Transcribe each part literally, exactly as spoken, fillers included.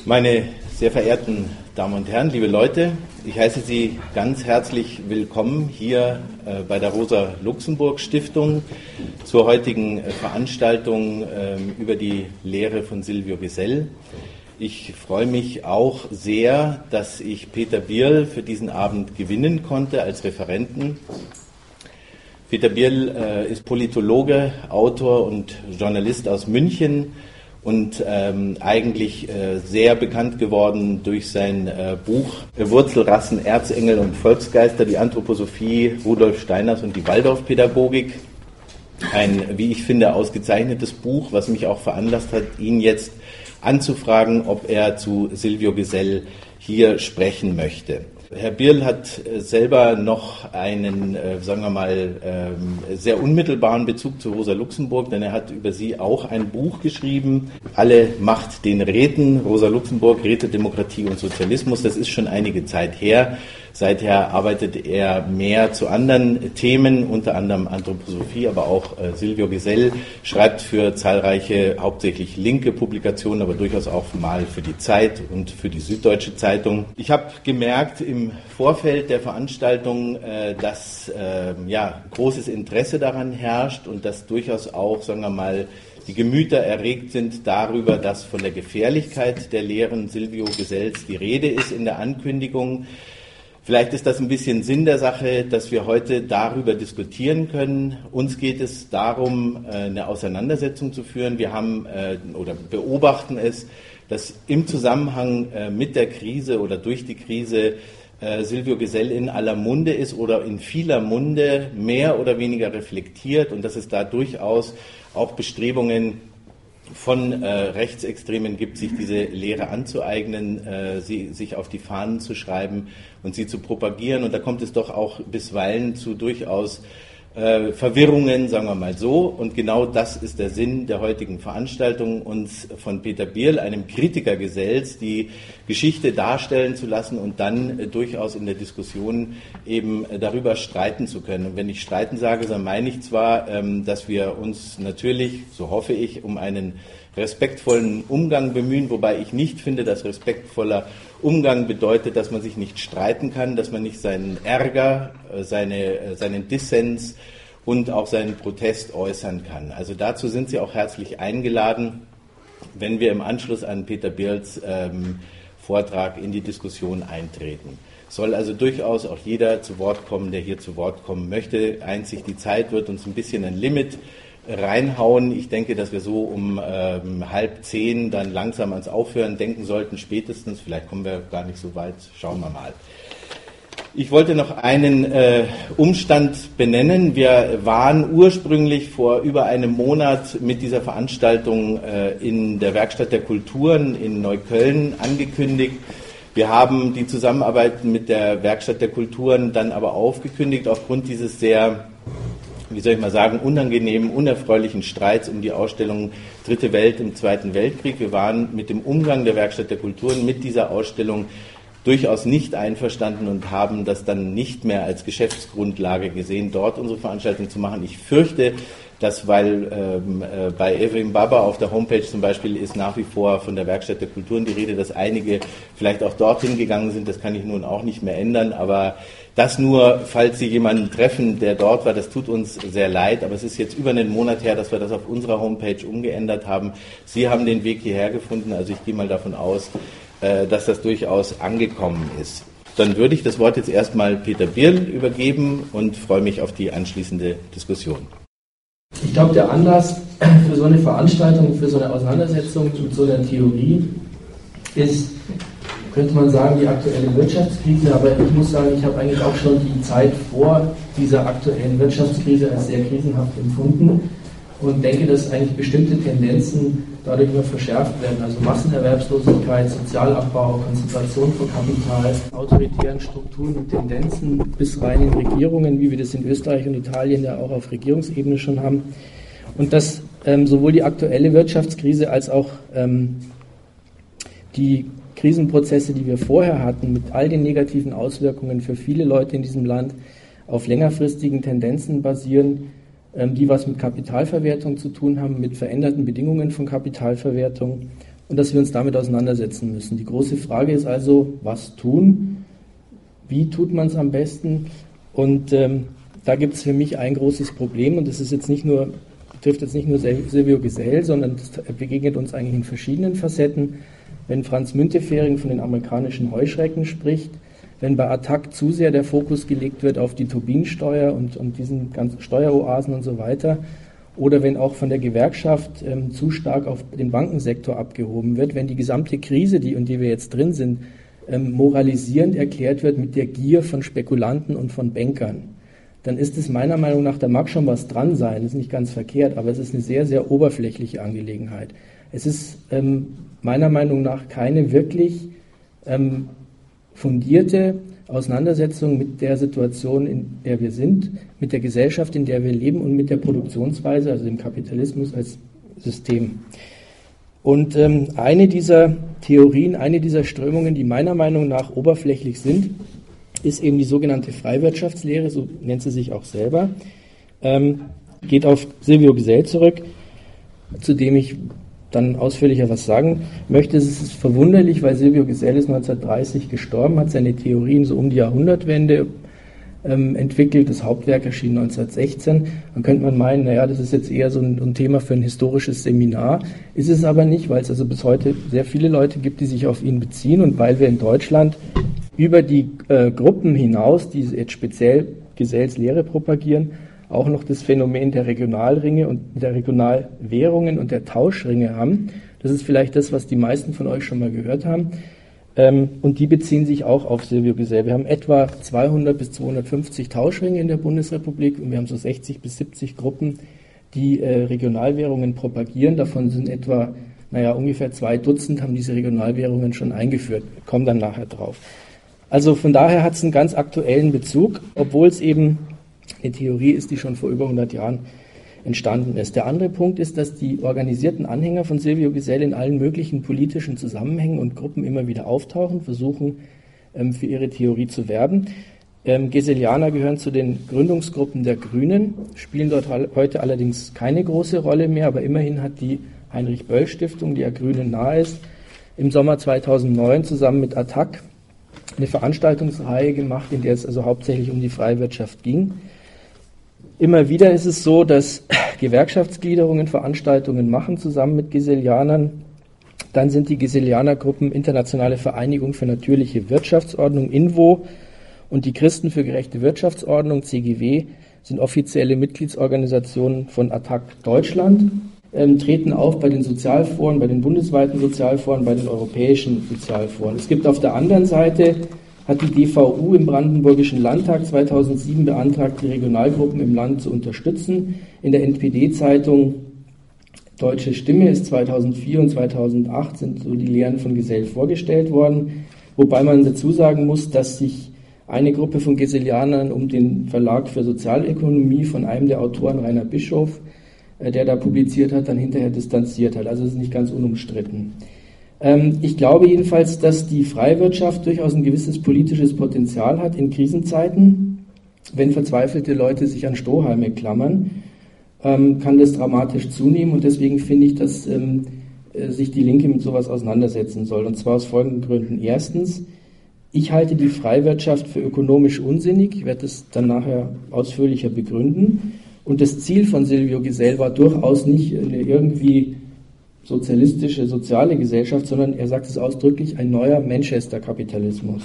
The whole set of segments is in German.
Meine sehr verehrten Damen und Herren, liebe Leute, ich heiße Sie ganz herzlich willkommen hier äh, bei der Rosa-Luxemburg-Stiftung zur heutigen äh, Veranstaltung äh, über die Lehre von Silvio Gesell. Ich freue mich auch sehr, dass ich Peter Bierl für diesen Abend gewinnen konnte als Referenten. Peter Bierl äh, ist Politologe, Autor und Journalist aus München und ähm, eigentlich äh, sehr bekannt geworden durch sein äh, Buch Wurzelrassen, Erzengel und Volksgeister, die Anthroposophie Rudolf Steiners und die Waldorfpädagogik. Ein, wie ich finde, ausgezeichnetes Buch, was mich auch veranlasst hat, ihn jetzt anzufragen, ob er zu Silvio Gesell hier sprechen möchte. Herr Bierl hat selber noch einen, äh, sagen wir mal, ähm, sehr unmittelbaren Bezug zu Rosa Luxemburg, denn er hat über sie auch ein Buch geschrieben, Alle Macht den Räten, Rosa Luxemburg, Räte, Demokratie und Sozialismus. Das ist schon einige Zeit her. Seither arbeitet er mehr zu anderen Themen, unter anderem Anthroposophie, aber auch äh, Silvio Gesell schreibt für zahlreiche, hauptsächlich linke Publikationen, aber durchaus auch mal für die Zeit und für die Süddeutsche Zeitung. Ich habe gemerkt im Vorfeld der Veranstaltung, äh, dass äh, ja, großes Interesse daran herrscht und dass durchaus auch, sagen wir mal, die Gemüter erregt sind darüber, dass von der Gefährlichkeit der Lehren Silvio Gesells die Rede ist in der Ankündigung. Vielleicht ist das ein bisschen Sinn der Sache, dass wir heute darüber diskutieren können. Uns geht es darum, eine Auseinandersetzung zu führen. Wir haben oder beobachten es, dass im Zusammenhang mit der Krise oder durch die Krise Silvio Gesell in aller Munde ist oder in vieler Munde mehr oder weniger reflektiert und dass es da durchaus auch Bestrebungen von äh, Rechtsextremen gibt, sich diese Lehre anzueignen, äh, sie, sich auf die Fahnen zu schreiben und sie zu propagieren. Und da kommt es doch auch bisweilen zu durchaus äh, Verwirrungen, sagen wir mal so. Und genau das ist der Sinn der heutigen Veranstaltung, uns von Peter Bierl, einem Kritiker Gesells, die Geschichte darstellen zu lassen und dann äh, durchaus in der Diskussion eben äh, darüber streiten zu können. Und wenn ich streiten sage, dann meine ich zwar, ähm, dass wir uns natürlich, so hoffe ich, um einen respektvollen Umgang bemühen, wobei ich nicht finde, dass respektvoller Umgang bedeutet, dass man sich nicht streiten kann, dass man nicht seinen Ärger, seine, seinen Dissens und auch seinen Protest äußern kann. Also dazu sind Sie auch herzlich eingeladen, wenn wir im Anschluss an Peter Bierls ähm, Vortrag in die Diskussion eintreten. Soll also durchaus auch jeder zu Wort kommen, der hier zu Wort kommen möchte. Einzig die Zeit wird uns ein bisschen ein Limit reinhauen. Ich denke, dass wir so um ähm, halb zehn dann langsam ans Aufhören denken sollten, spätestens. Vielleicht kommen wir gar nicht so weit. Schauen wir mal. Ich wollte noch einen äh, Umstand benennen. Wir waren ursprünglich vor über einem Monat mit dieser Veranstaltung äh, in der Werkstatt der Kulturen in Neukölln angekündigt. Wir haben die Zusammenarbeit mit der Werkstatt der Kulturen dann aber aufgekündigt aufgrund dieses sehr, wie soll ich mal sagen, unangenehmen, unerfreulichen Streits um die Ausstellung Dritte Welt im Zweiten Weltkrieg. Wir waren mit dem Umgang der Werkstatt der Kulturen mit dieser Ausstellung durchaus nicht einverstanden und haben das dann nicht mehr als Geschäftsgrundlage gesehen, dort unsere Veranstaltung zu machen. Ich fürchte, dass, weil ähm, äh, bei Evrim Baba auf der Homepage zum Beispiel ist nach wie vor von der Werkstatt der Kulturen die Rede, dass einige vielleicht auch dorthin gegangen sind, das kann ich nun auch nicht mehr ändern, aber das nur, falls Sie jemanden treffen, der dort war, das tut uns sehr leid, aber es ist jetzt über einen Monat her, dass wir das auf unserer Homepage umgeändert haben. Sie haben den Weg hierher gefunden, also ich gehe mal davon aus, äh, dass das durchaus angekommen ist. Dann würde ich das Wort jetzt erstmal Peter Bierl übergeben und freue mich auf die anschließende Diskussion. Ich glaube, der Anlass für so eine Veranstaltung, für so eine Auseinandersetzung mit so einer Theorie ist, könnte man sagen, die aktuelle Wirtschaftskrise, aber ich muss sagen, ich habe eigentlich auch schon die Zeit vor dieser aktuellen Wirtschaftskrise als sehr krisenhaft empfunden und denke, dass eigentlich bestimmte Tendenzen dadurch immer verschärft werden, also Massenerwerbslosigkeit, Sozialabbau, Konzentration von Kapital, autoritären Strukturen und Tendenzen bis rein in Regierungen, wie wir das in Österreich und Italien ja auch auf Regierungsebene schon haben. Und dass ähm, sowohl die aktuelle Wirtschaftskrise als auch ähm, die Krisenprozesse, die wir vorher hatten, mit all den negativen Auswirkungen für viele Leute in diesem Land, auf längerfristigen Tendenzen basieren, die was mit Kapitalverwertung zu tun haben, mit veränderten Bedingungen von Kapitalverwertung und dass wir uns damit auseinandersetzen müssen. Die große Frage ist also, was tun? Wie tut man es am besten? Und ähm, da gibt es für mich ein großes Problem, und das ist jetzt nicht nur, betrifft jetzt nicht nur Silvio Gesell, sondern das begegnet uns eigentlich in verschiedenen Facetten. Wenn Franz Müntefering von den amerikanischen Heuschrecken spricht, wenn bei Attac zu sehr der Fokus gelegt wird auf die Tobin-Steuer und, und diesen ganzen Steueroasen und so weiter, oder wenn auch von der Gewerkschaft ähm, zu stark auf den Bankensektor abgehoben wird, wenn die gesamte Krise, die, in die wir jetzt drin sind, ähm, moralisierend erklärt wird mit der Gier von Spekulanten und von Bankern, dann ist es meiner Meinung nach, da mag schon was dran sein, ist nicht ganz verkehrt, aber es ist eine sehr, sehr oberflächliche Angelegenheit. Es ist ähm, meiner Meinung nach keine wirklich ähm, fundierte Auseinandersetzung mit der Situation, in der wir sind, mit der Gesellschaft, in der wir leben und mit der Produktionsweise, also dem Kapitalismus als System. Und ähm, eine dieser Theorien, eine dieser Strömungen, die meiner Meinung nach oberflächlich sind, ist eben die sogenannte Freiwirtschaftslehre, so nennt sie sich auch selber, ähm, geht auf Silvio Gesell zurück, zu dem ich dann ausführlicher was sagen möchte. Es ist verwunderlich, weil Silvio Gesell ist neunzehnhundertdreißig gestorben, hat seine Theorien so um die Jahrhundertwende ähm, entwickelt. Das Hauptwerk erschien neunzehnhundertsechzehn. Dann könnte man meinen, naja, das ist jetzt eher so ein, ein Thema für ein historisches Seminar. Ist es aber nicht, weil es also bis heute sehr viele Leute gibt, die sich auf ihn beziehen, und weil wir in Deutschland über die äh, Gruppen hinaus, die jetzt speziell Gesells Lehre propagieren, auch noch das Phänomen der Regionalringe und der Regionalwährungen und der Tauschringe haben. Das ist vielleicht das, was die meisten von euch schon mal gehört haben. Ähm, und die beziehen sich auch auf Silvio Gesell. Wir haben etwa zweihundert bis zweihundertfünfzig Tauschringe in der Bundesrepublik und wir haben so sechzig bis siebzig Gruppen, die äh, Regionalwährungen propagieren. Davon sind etwa, naja, ungefähr zwei Dutzend haben diese Regionalwährungen schon eingeführt. Wir kommen dann nachher drauf. Also von daher hat es einen ganz aktuellen Bezug, obwohl es eben eine Theorie ist, die schon vor über hundert Jahren entstanden ist. Der andere Punkt ist, dass die organisierten Anhänger von Silvio Gesell in allen möglichen politischen Zusammenhängen und Gruppen immer wieder auftauchen, versuchen ähm, für ihre Theorie zu werben. Ähm, Gesellianer gehören zu den Gründungsgruppen der Grünen, spielen dort heute allerdings keine große Rolle mehr, aber immerhin hat die Heinrich-Böll-Stiftung, die ja Grünen nahe ist, im Sommer zweitausendneun zusammen mit Attac eine Veranstaltungsreihe gemacht, in der es also hauptsächlich um die Freiwirtschaft ging. Immer wieder ist es so, dass Gewerkschaftsgliederungen Veranstaltungen machen, zusammen mit Gesellianern. Dann sind die Gesellianergruppen Internationale Vereinigung für natürliche Wirtschaftsordnung, I N V O, und die Christen für gerechte Wirtschaftsordnung, C G W, sind offizielle Mitgliedsorganisationen von Attac Deutschland, ähm, treten auf bei den Sozialforen, bei den bundesweiten Sozialforen, bei den europäischen Sozialforen. Es gibt auf der anderen Seite, hat die D V U im Brandenburgischen Landtag zweitausendsieben beantragt, die Regionalgruppen im Land zu unterstützen. In der N P D-Zeitung Deutsche Stimme ist zweitausendvier und zweitausendacht sind so die Lehren von Gesell vorgestellt worden, wobei man dazu sagen muss, dass sich eine Gruppe von Gesellianern um den Verlag für Sozialökonomie von einem der Autoren, Rainer Bischof, der da publiziert hat, dann hinterher distanziert hat. Also es ist nicht ganz unumstritten. Ich glaube jedenfalls, dass die Freiwirtschaft durchaus ein gewisses politisches Potenzial hat in Krisenzeiten. Wenn verzweifelte Leute sich an Strohhalme klammern, kann das dramatisch zunehmen, und deswegen finde ich, dass sich die Linke mit sowas auseinandersetzen soll, und zwar aus folgenden Gründen. Erstens, ich halte die Freiwirtschaft für ökonomisch unsinnig, ich werde das dann nachher ausführlicher begründen, und das Ziel von Silvio Gesell war durchaus nicht eine irgendwie sozialistische, soziale Gesellschaft, sondern er sagt es ausdrücklich, ein neuer Manchester-Kapitalismus.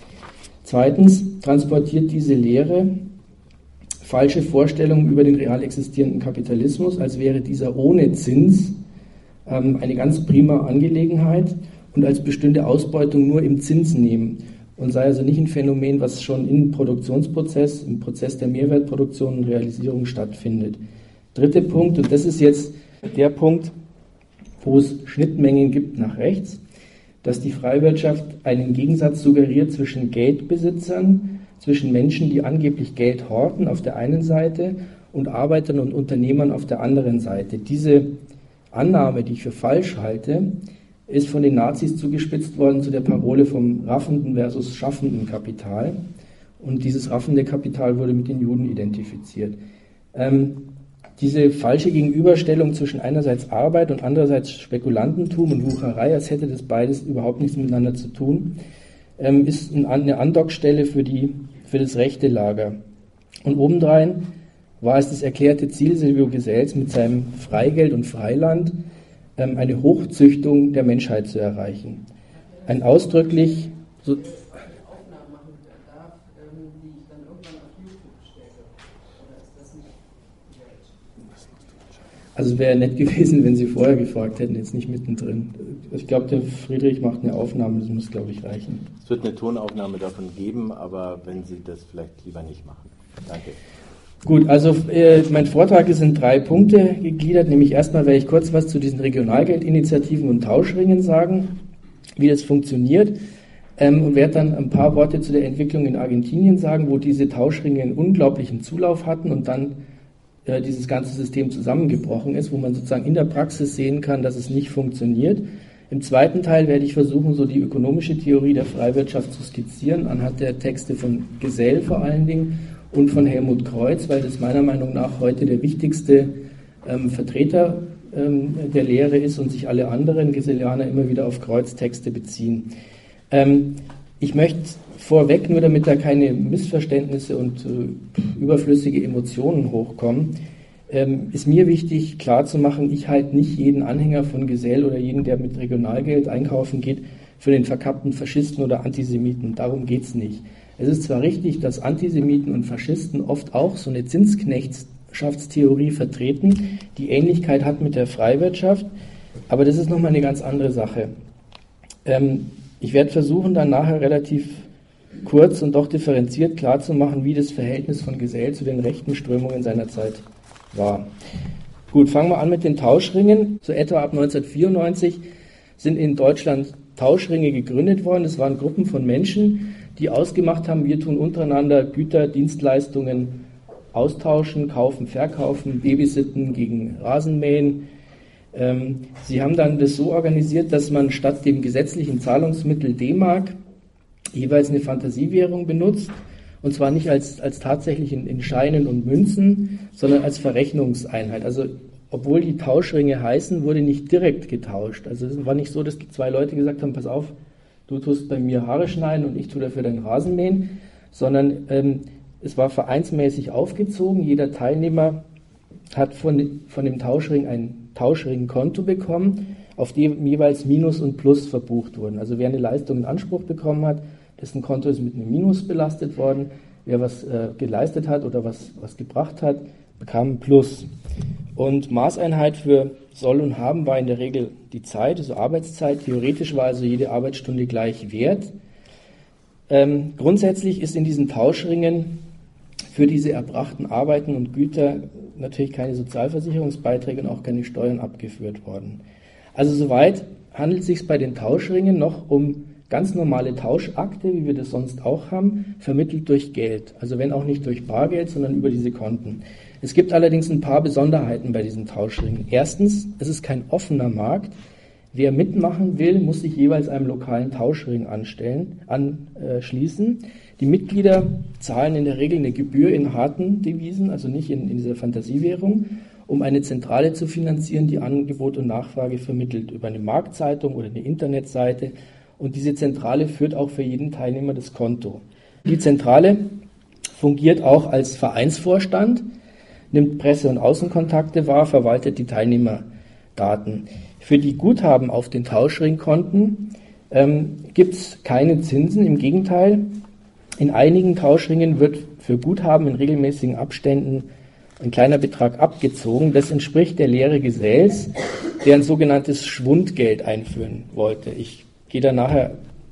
Zweitens transportiert diese Lehre falsche Vorstellungen über den real existierenden Kapitalismus, als wäre dieser ohne Zins ähm, eine ganz prima Angelegenheit und als bestünde Ausbeutung nur im Zinsnehmen und sei also nicht ein Phänomen, was schon im Produktionsprozess, im Prozess der Mehrwertproduktion und Realisierung stattfindet. Dritter Punkt, und das ist jetzt der Punkt, wo es Schnittmengen gibt nach rechts, dass die Freiwirtschaft einen Gegensatz suggeriert zwischen Geldbesitzern, zwischen Menschen, die angeblich Geld horten auf der einen Seite und Arbeitern und Unternehmern auf der anderen Seite. Diese Annahme, die ich für falsch halte, ist von den Nazis zugespitzt worden zu der Parole vom raffenden versus schaffenden Kapital. Und dieses raffende Kapital wurde mit den Juden identifiziert. Ähm, diese falsche Gegenüberstellung zwischen einerseits Arbeit und andererseits Spekulantentum und Wucherei, als hätte das beides überhaupt nichts miteinander zu tun, ähm, ist eine Andockstelle für, die, für das rechte Lager. Und obendrein war es das erklärte Ziel Silvio Gesells mit seinem Freigeld und Freiland, ähm, eine Hochzüchtung der Menschheit zu erreichen. Ein ausdrücklich... So, Also es wäre nett gewesen, wenn Sie vorher gefragt hätten, jetzt nicht mittendrin. Ich glaube, der Friedrich macht eine Aufnahme, das muss, glaube ich, reichen. Es wird eine Tonaufnahme davon geben, aber wenn Sie das vielleicht lieber nicht machen. Danke. Gut, also äh, mein Vortrag ist in drei Punkte gegliedert, nämlich erstmal werde ich kurz was zu diesen Regionalgeldinitiativen und Tauschringen sagen, wie das funktioniert, ähm, und werde dann ein paar Worte zu der Entwicklung in Argentinien sagen, wo diese Tauschringe einen unglaublichen Zulauf hatten und dann dieses ganze System zusammengebrochen ist, wo man sozusagen in der Praxis sehen kann, dass es nicht funktioniert. Im zweiten Teil werde ich versuchen, so die ökonomische Theorie der Freiwirtschaft zu skizzieren, anhand der Texte von Gesell vor allen Dingen und von Helmut Kreuz, weil das meiner Meinung nach heute der wichtigste ähm, Vertreter ähm, der Lehre ist und sich alle anderen Gesellianer immer wieder auf Kreuz Texte beziehen. Ähm, ich möchte vorweg, nur damit da keine Missverständnisse und äh, überflüssige Emotionen hochkommen, ähm, ist mir wichtig klarzumachen, ich halte nicht jeden Anhänger von Gesell oder jeden, der mit Regionalgeld einkaufen geht, für den verkappten Faschisten oder Antisemiten. Darum geht es nicht. Es ist zwar richtig, dass Antisemiten und Faschisten oft auch so eine Zinsknechtschaft-Theorie vertreten, die Ähnlichkeit hat mit der Freiwirtschaft, aber das ist nochmal eine ganz andere Sache. Ähm, ich werde versuchen, dann nachher relativ kurz und doch differenziert klarzumachen, wie das Verhältnis von Gesell zu den rechten Strömungen seiner Zeit war. Gut, fangen wir an mit den Tauschringen. So etwa ab neunzehnhundertvierundneunzig sind in Deutschland Tauschringe gegründet worden. Das waren Gruppen von Menschen, die ausgemacht haben, wir tun untereinander Güter, Dienstleistungen austauschen, kaufen, verkaufen, babysitten gegen Rasenmähen. Ähm, sie haben dann das so organisiert, dass man statt dem gesetzlichen Zahlungsmittel D-Mark jeweils eine Fantasiewährung benutzt, und zwar nicht als, als tatsächlich in, in Scheinen und Münzen, sondern als Verrechnungseinheit. Also obwohl die Tauschringe heißen, wurde nicht direkt getauscht. Also es war nicht so, dass die zwei Leute gesagt haben, pass auf, du tust bei mir Haare schneiden und ich tue dafür deinen Rasen mähen, sondern ähm, es war vereinsmäßig aufgezogen. Jeder Teilnehmer hat von, von dem Tauschring ein Tauschringkonto bekommen, auf dem jeweils Minus und Plus verbucht wurden. Also wer eine Leistung in Anspruch bekommen hat, dessen Konto ist mit einem Minus belastet worden. Wer was äh, geleistet hat oder was, was gebracht hat, bekam ein Plus. Und Maßeinheit für Soll und Haben war in der Regel die Zeit, also Arbeitszeit. Theoretisch war also jede Arbeitsstunde gleich wert. Ähm, grundsätzlich ist in diesen Tauschringen für diese erbrachten Arbeiten und Güter natürlich keine Sozialversicherungsbeiträge und auch keine Steuern abgeführt worden. Also soweit handelt es sich bei den Tauschringen noch um ganz normale Tauschakte, wie wir das sonst auch haben, vermittelt durch Geld. Also wenn auch nicht durch Bargeld, sondern über diese Konten. Es gibt allerdings ein paar Besonderheiten bei diesen Tauschringen. Erstens, es ist kein offener Markt. Wer mitmachen will, muss sich jeweils einem lokalen Tauschring anstellen, anschließen. Die Mitglieder zahlen in der Regel eine Gebühr in harten Devisen, also nicht in, in dieser Fantasiewährung, um eine Zentrale zu finanzieren, die Angebot und Nachfrage vermittelt, über eine Marktzeitung oder eine Internetseite. Und diese Zentrale führt auch für jeden Teilnehmer das Konto. Die Zentrale fungiert auch als Vereinsvorstand, nimmt Presse- und Außenkontakte wahr, verwaltet die Teilnehmerdaten. Für die Guthaben auf den Tauschringkonten ähm, gibt es keine Zinsen, im Gegenteil. In einigen Tauschringen wird für Guthaben in regelmäßigen Abständen ein kleiner Betrag abgezogen. Das entspricht der Lehre Gesells, der ein sogenanntes Schwundgeld einführen wollte. Ich gehe da nachher,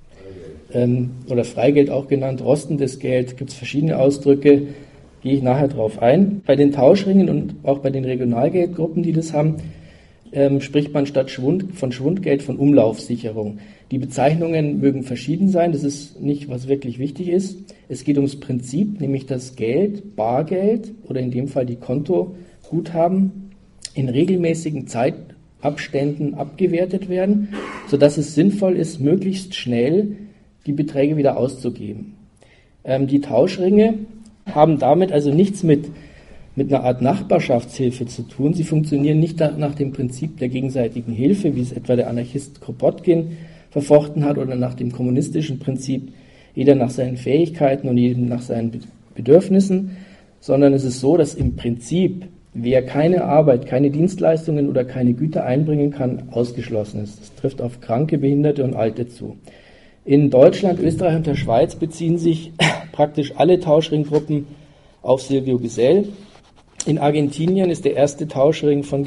ähm, oder Freigeld auch genannt, rostendes Geld, gibt es verschiedene Ausdrücke, gehe ich nachher drauf ein. Bei den Tauschringen und auch bei den Regionalgeldgruppen, die das haben, ähm, spricht man statt Schwund, von Schwundgeld von Umlaufsicherung. Die Bezeichnungen mögen verschieden sein, das ist nicht, was wirklich wichtig ist. Es geht ums Prinzip, nämlich dass Geld, Bargeld oder in dem Fall die Kontoguthaben in regelmäßigen Zeitabständen abgewertet werden, sodass es sinnvoll ist, möglichst schnell die Beträge wieder auszugeben. Ähm, die Tauschringe haben damit also nichts mit mit einer Art Nachbarschaftshilfe zu tun. Sie funktionieren nicht nach dem Prinzip der gegenseitigen Hilfe, wie es etwa der Anarchist Kropotkin verfochten hat, oder nach dem kommunistischen Prinzip, jeder nach seinen Fähigkeiten und jedem nach seinen Bedürfnissen, sondern es ist so, dass im Prinzip, wer keine Arbeit, keine Dienstleistungen oder keine Güter einbringen kann, ausgeschlossen ist. Das trifft auf Kranke, Behinderte und Alte zu. In Deutschland, Österreich und der Schweiz beziehen sich praktisch alle Tauschringgruppen auf Silvio Gesell. In Argentinien ist der erste Tauschring von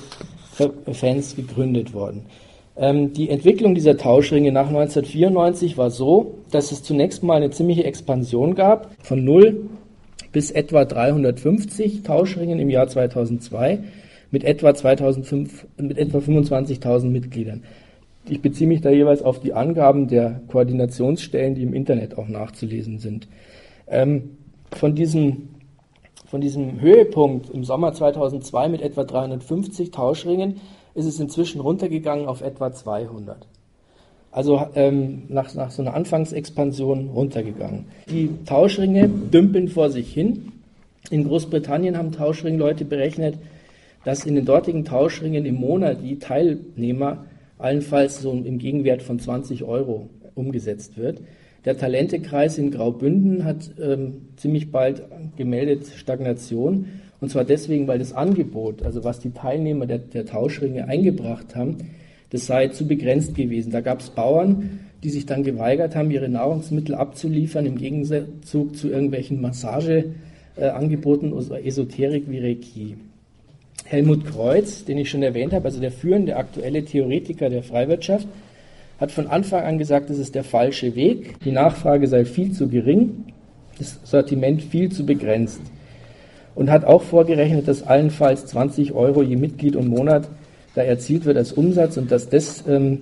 Gesell-Fans gegründet worden. Ähm, die Entwicklung dieser Tauschringe nach neunzehnhundertvierundneunzig war so, dass es zunächst mal eine ziemliche Expansion gab, von null bis etwa dreihundertfünfzig Tauschringen im Jahr zweitausendzwei mit etwa, zweitausendfünf, mit etwa fünfundzwanzigtausend Mitgliedern. Ich beziehe mich da jeweils auf die Angaben der Koordinationsstellen, die im Internet auch nachzulesen sind. Ähm, von diesem Von diesem Höhepunkt im Sommer zweitausendzwei mit etwa dreihundertfünfzig Tauschringen ist es inzwischen runtergegangen auf etwa zweihundert. Also ähm, nach, nach so einer Anfangsexpansion runtergegangen. Die Tauschringe dümpeln vor sich hin. In Großbritannien haben Tauschringleute berechnet, dass in den dortigen Tauschringen im Monat die Teilnehmer allenfalls so im Gegenwert von zwanzig Euro umgesetzt wird. Der Talentekreis in Graubünden hat ähm, ziemlich bald gemeldet Stagnation, und zwar deswegen, weil das Angebot, also was die Teilnehmer der, der Tauschringe eingebracht haben, das sei zu begrenzt gewesen. Da gab es Bauern, die sich dann geweigert haben, ihre Nahrungsmittel abzuliefern, im Gegenzug zu irgendwelchen Massageangeboten oder Esoterik wie Reiki. Helmut Kreuz, den ich schon erwähnt habe, also der führende aktuelle Theoretiker der Freiwirtschaft, hat von Anfang an gesagt, das ist der falsche Weg, die Nachfrage sei viel zu gering, das Sortiment viel zu begrenzt. Und hat auch vorgerechnet, dass allenfalls zwanzig Euro je Mitglied und Monat da erzielt wird als Umsatz und dass das ähm,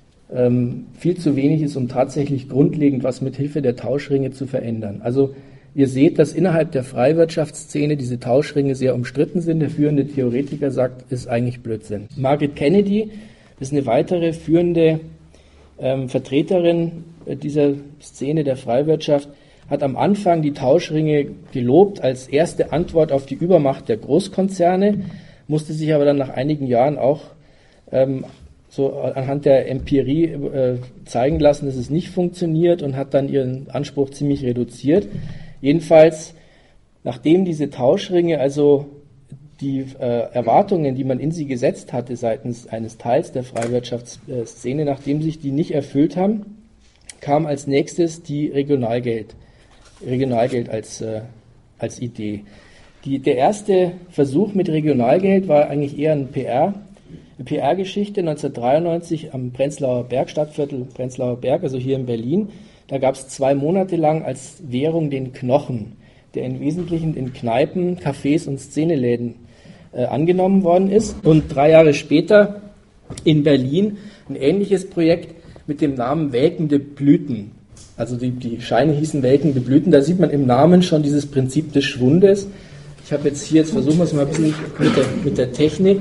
ähm, viel zu wenig ist, um tatsächlich grundlegend was mit Hilfe der Tauschringe zu verändern. Also ihr seht, dass innerhalb der Freiwirtschaftsszene diese Tauschringe sehr umstritten sind. Der führende Theoretiker sagt, ist eigentlich Blödsinn. Margaret Kennedy ist eine weitere führende ähm, Vertreterin dieser Szene der Freiwirtschaft, hat am Anfang die Tauschringe gelobt als erste Antwort auf die Übermacht der Großkonzerne, musste sich aber dann nach einigen Jahren auch ähm, so anhand der Empirie äh, zeigen lassen, dass es nicht funktioniert, und hat dann ihren Anspruch ziemlich reduziert. Jedenfalls, nachdem diese Tauschringe also die äh, Erwartungen, die man in sie gesetzt hatte seitens eines Teils der Freiwirtschaftsszene, nachdem sich die nicht erfüllt haben, kam als nächstes die Regionalgeld. Regionalgeld als, äh, als Idee. Die, der erste Versuch mit Regionalgeld war eigentlich eher ein P R, eine P R-Geschichte neunzehnhundertdreiundneunzig am Prenzlauer Berg, Stadtviertel Prenzlauer Berg, also hier in Berlin. Da gab es zwei Monate lang als Währung den Knochen, der im Wesentlichen in Kneipen, Cafés und Szeneläden äh, angenommen worden ist. Und drei Jahre später in Berlin ein ähnliches Projekt mit dem Namen Welkende Blüten. Also die, die Scheine hießen Welkende Blüten. Da sieht man im Namen schon dieses Prinzip des Schwundes. Ich habe jetzt hier, jetzt versuchen wir es mal ein bisschen mit der, mit der Technik.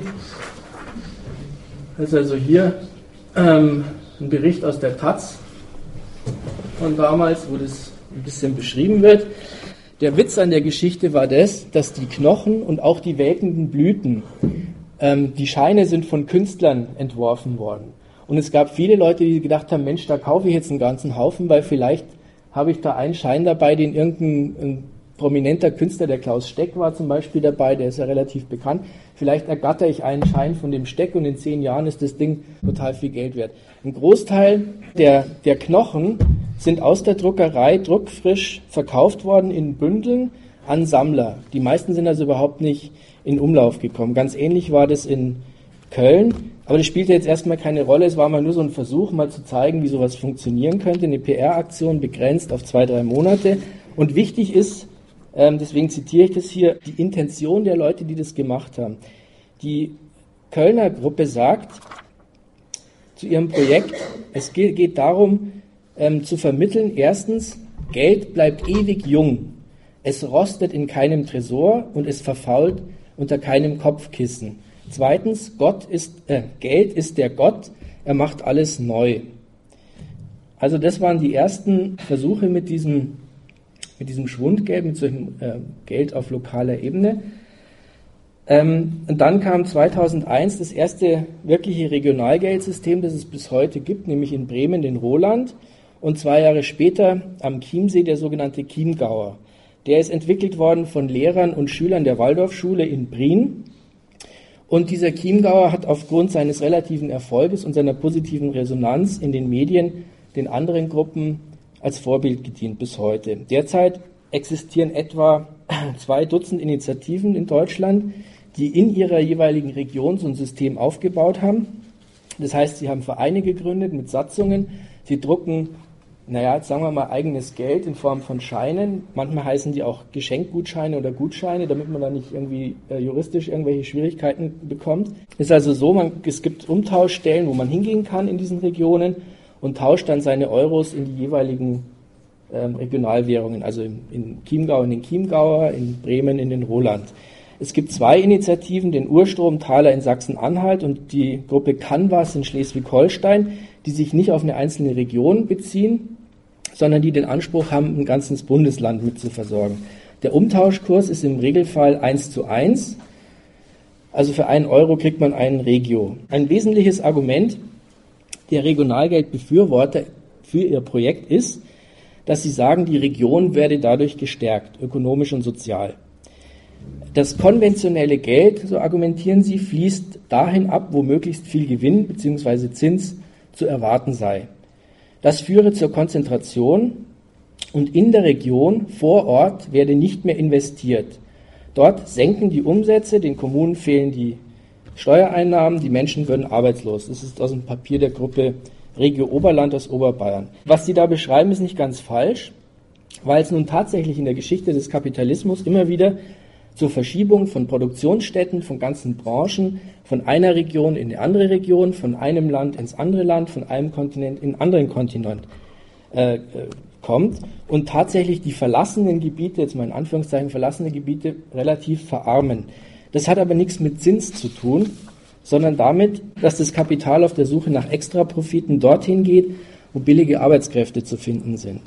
Das ist also hier ähm, ein Bericht aus der Taz von damals, wo das ein bisschen beschrieben wird. Der Witz an der Geschichte war das, dass die Knochen und auch die welkenden Blüten, ähm, die Scheine sind von Künstlern entworfen worden. Und es gab viele Leute, die gedacht haben, Mensch, da kaufe ich jetzt einen ganzen Haufen, weil vielleicht habe ich da einen Schein dabei, den irgendein prominenter Künstler, der Klaus Steck war zum Beispiel dabei, der ist ja relativ bekannt. Vielleicht ergatter ich einen Schein von dem Steck und in zehn Jahren ist das Ding total viel Geld wert. Ein Großteil der, der Knochen sind aus der Druckerei druckfrisch verkauft worden in Bündeln an Sammler. Die meisten sind also überhaupt nicht in Umlauf gekommen. Ganz ähnlich war das in Köln. Aber das spielte jetzt erstmal keine Rolle, es war mal nur so ein Versuch, mal zu zeigen, wie sowas funktionieren könnte. Eine P R-Aktion begrenzt auf zwei, drei Monate. Und wichtig ist, ähm, deswegen zitiere ich das hier, die Intention der Leute, die das gemacht haben. Die Kölner Gruppe sagt zu ihrem Projekt, es geht darum, ähm, zu vermitteln, erstens, Geld bleibt ewig jung. Es rostet in keinem Tresor und es verfault unter keinem Kopfkissen. Zweitens, Gott ist, äh, Geld ist der Gott, er macht alles neu. Also das waren die ersten Versuche mit diesem, mit diesem Schwundgeld, mit solchem äh, Geld auf lokaler Ebene. Ähm, und dann kam zweitausendeins das erste wirkliche Regionalgeldsystem, das es bis heute gibt, nämlich in Bremen den Roland und zwei Jahre später am Chiemsee der sogenannte Chiemgauer. Der ist entwickelt worden von Lehrern und Schülern der Waldorfschule in Prien. Und dieser Chiemgauer hat aufgrund seines relativen Erfolges und seiner positiven Resonanz in den Medien den anderen Gruppen als Vorbild gedient bis heute. Derzeit existieren etwa zwei Dutzend Initiativen in Deutschland, die in ihrer jeweiligen Region so ein System aufgebaut haben. Das heißt, sie haben Vereine gegründet mit Satzungen, sie drucken, naja, jetzt sagen wir mal, eigenes Geld in Form von Scheinen. Manchmal heißen die auch Geschenkgutscheine oder Gutscheine, damit man da nicht irgendwie äh, juristisch irgendwelche Schwierigkeiten bekommt. Es ist also so, man, es gibt Umtauschstellen, wo man hingehen kann in diesen Regionen und tauscht dann seine Euros in die jeweiligen ähm, Regionalwährungen, also in, in Chiemgau in den Chiemgauer, in Bremen in den Roland. Es gibt zwei Initiativen, den Urstromtaler in Sachsen-Anhalt und die Gruppe Canvas in Schleswig-Holstein, die sich nicht auf eine einzelne Region beziehen, sondern die den Anspruch haben, ein ganzes Bundesland mit zu versorgen. Der Umtauschkurs ist im Regelfall eins zu eins, also für einen Euro kriegt man einen Regio. Ein wesentliches Argument der Regionalgeldbefürworter für ihr Projekt ist, dass sie sagen, die Region werde dadurch gestärkt, ökonomisch und sozial. Das konventionelle Geld, so argumentieren sie, fließt dahin ab, wo möglichst viel Gewinn bzw. Zins zu erwarten sei. Das führe zur Konzentration und in der Region vor Ort werde nicht mehr investiert. Dort senken die Umsätze, den Kommunen fehlen die Steuereinnahmen, die Menschen würden arbeitslos. Das ist aus dem Papier der Gruppe Regio Oberland aus Oberbayern. Was sie da beschreiben, ist nicht ganz falsch, weil es nun tatsächlich in der Geschichte des Kapitalismus immer wieder zur Verschiebung von Produktionsstätten, von ganzen Branchen, von einer Region in die andere Region, von einem Land ins andere Land, von einem Kontinent in einen anderen Kontinent äh, kommt und tatsächlich die verlassenen Gebiete, jetzt mal in Anführungszeichen verlassene Gebiete, relativ verarmen. Das hat aber nichts mit Zins zu tun, sondern damit, dass das Kapital auf der Suche nach Extraprofiten dorthin geht, wo billige Arbeitskräfte zu finden sind.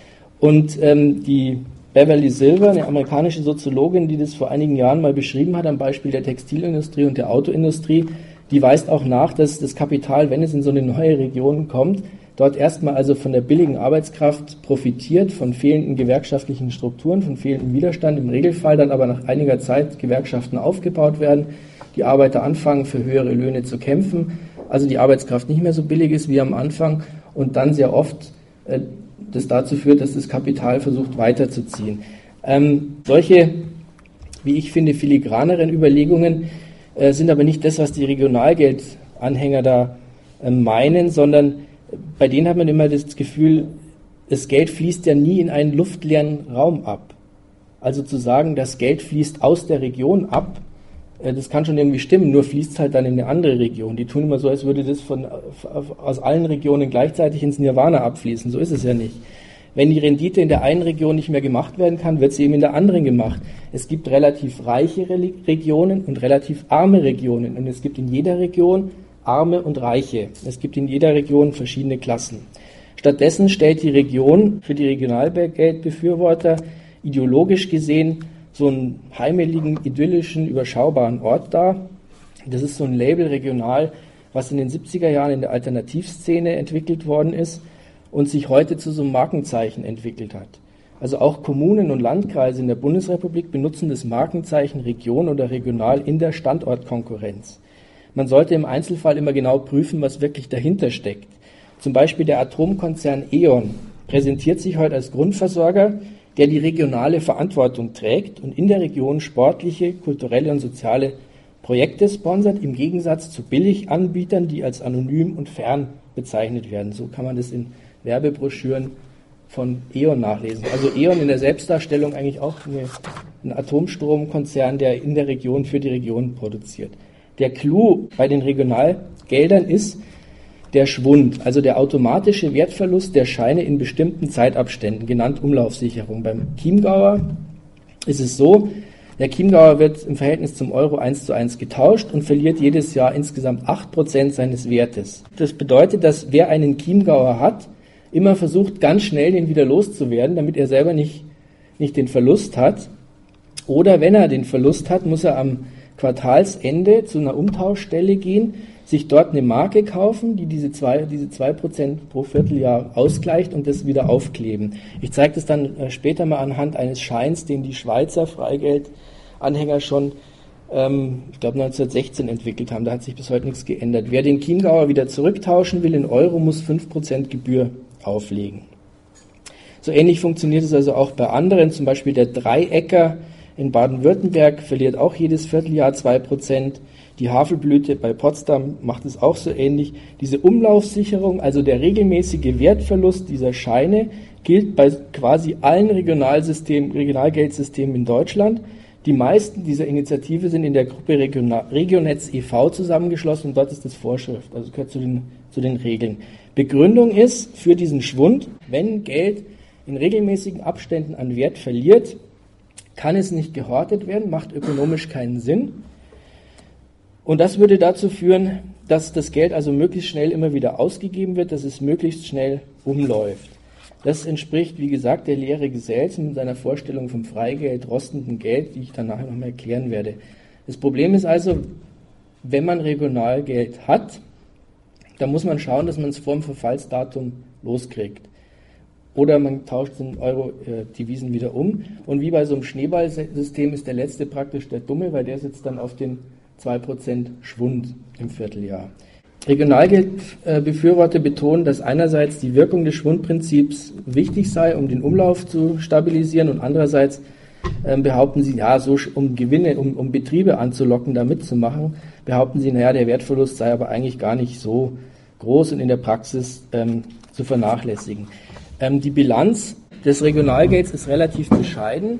Und ähm, die Beverly Silver, eine amerikanische Soziologin, die das vor einigen Jahren mal beschrieben hat, am Beispiel der Textilindustrie und der Autoindustrie, die weist auch nach, dass das Kapital, wenn es in so eine neue Region kommt, dort erstmal also von der billigen Arbeitskraft profitiert, von fehlenden gewerkschaftlichen Strukturen, von fehlendem Widerstand, im Regelfall dann aber nach einiger Zeit Gewerkschaften aufgebaut werden, die Arbeiter anfangen, für höhere Löhne zu kämpfen, also die Arbeitskraft nicht mehr so billig ist wie am Anfang und dann sehr oft äh, das dazu führt, dass das Kapital versucht weiterzuziehen. Ähm, solche, wie ich finde, filigraneren Überlegungen äh, sind aber nicht das, was die Regionalgeldanhänger da äh, meinen, sondern bei denen hat man immer das Gefühl, das Geld fließt ja nie in einen luftleeren Raum ab. Also zu sagen, das Geld fließt aus der Region ab, äh, das kann schon irgendwie stimmen, nur fließt es halt dann in eine andere Region. Die tun immer so, als würde das von, aus allen Regionen gleichzeitig ins Nirvana abfließen. So ist es ja nicht. Wenn die Rendite in der einen Region nicht mehr gemacht werden kann, wird sie eben in der anderen gemacht. Es gibt relativ reiche Regionen und relativ arme Regionen. Und es gibt in jeder Region Arme und Reiche. Es gibt in jeder Region verschiedene Klassen. Stattdessen stellt die Region für die Regionalgeldbefürworter ideologisch gesehen so einen heimeligen, idyllischen, überschaubaren Ort dar. Das ist so ein Label regional, was in den siebziger Jahren in der Alternativszene entwickelt worden ist und sich heute zu so einem Markenzeichen entwickelt hat. Also auch Kommunen und Landkreise in der Bundesrepublik benutzen das Markenzeichen Region oder regional in der Standortkonkurrenz. Man sollte im Einzelfall immer genau prüfen, was wirklich dahinter steckt. Zum Beispiel der Atomkonzern E.ON präsentiert sich heute als Grundversorger, der die regionale Verantwortung trägt und in der Region sportliche, kulturelle und soziale Projekte sponsert, im Gegensatz zu Billiganbietern, die als anonym und fern bezeichnet werden. So kann man das in Werbebroschüren von E.ON nachlesen. Also E.ON in der Selbstdarstellung eigentlich auch eine, ein Atomstromkonzern, der in der Region für die Region produziert. Der Clou bei den Regionalgeldern ist der Schwund, also der automatische Wertverlust der Scheine in bestimmten Zeitabständen, genannt Umlaufsicherung. Beim Chiemgauer ist es so, der Chiemgauer wird im Verhältnis zum Euro eins zu eins getauscht und verliert jedes Jahr insgesamt acht Prozent seines Wertes. Das bedeutet, dass wer einen Chiemgauer hat, immer versucht, ganz schnell den wieder loszuwerden, damit er selber nicht, nicht den Verlust hat. Oder wenn er den Verlust hat, muss er am Quartalsende zu einer Umtauschstelle gehen, sich dort eine Marke kaufen, die diese zwei, diese zwei Prozent pro Vierteljahr ausgleicht und das wieder aufkleben. Ich zeige das dann später mal anhand eines Scheins, den die Schweizer Freigeldanhänger schon, ähm, ich glaube neunzehnhundertsechzehn entwickelt haben. Da hat sich bis heute nichts geändert. Wer den Chiemgauer wieder zurücktauschen will in Euro, muss fünf Prozent Gebühr auflegen. So ähnlich funktioniert es also auch bei anderen, zum Beispiel der Dreiecker in Baden-Württemberg verliert auch jedes Vierteljahr zwei Prozent. Die Havelblüte bei Potsdam macht es auch so ähnlich. Diese Umlaufsicherung, also der regelmäßige Wertverlust dieser Scheine, gilt bei quasi allen Regionalsystemen, Regionalgeldsystemen in Deutschland. Die meisten dieser Initiative sind in der Gruppe Regional, Regionetz e V zusammengeschlossen und dort ist das Vorschrift, also gehört zu den, zu den Regeln. Begründung ist für diesen Schwund, wenn Geld in regelmäßigen Abständen an Wert verliert, kann es nicht gehortet werden, macht ökonomisch keinen Sinn. Und das würde dazu führen, dass das Geld also möglichst schnell immer wieder ausgegeben wird, dass es möglichst schnell umläuft. Das entspricht, wie gesagt, der Lehre Gesells mit seiner Vorstellung vom Freigeld, rostendem Geld, die ich dann nachher noch mal erklären werde. Das Problem ist also, wenn man Regionalgeld hat, dann muss man schauen, dass man es vor dem Verfallsdatum loskriegt. Oder man tauscht den Euro-Devisen wieder um. Und wie bei so einem Schneeballsystem ist der Letzte praktisch der Dumme, weil der sitzt dann auf den zwei Prozent Schwund im Vierteljahr. Regionalgeldbefürworter betonen, dass einerseits die Wirkung des Schwundprinzips wichtig sei, um den Umlauf zu stabilisieren, und andererseits äh, behaupten sie, ja, so um Gewinne, um, um Betriebe anzulocken, da mitzumachen, behaupten sie, naja, der Wertverlust sei aber eigentlich gar nicht so groß und in der Praxis ähm, zu vernachlässigen. Ähm, die Bilanz des Regionalgelds ist relativ bescheiden.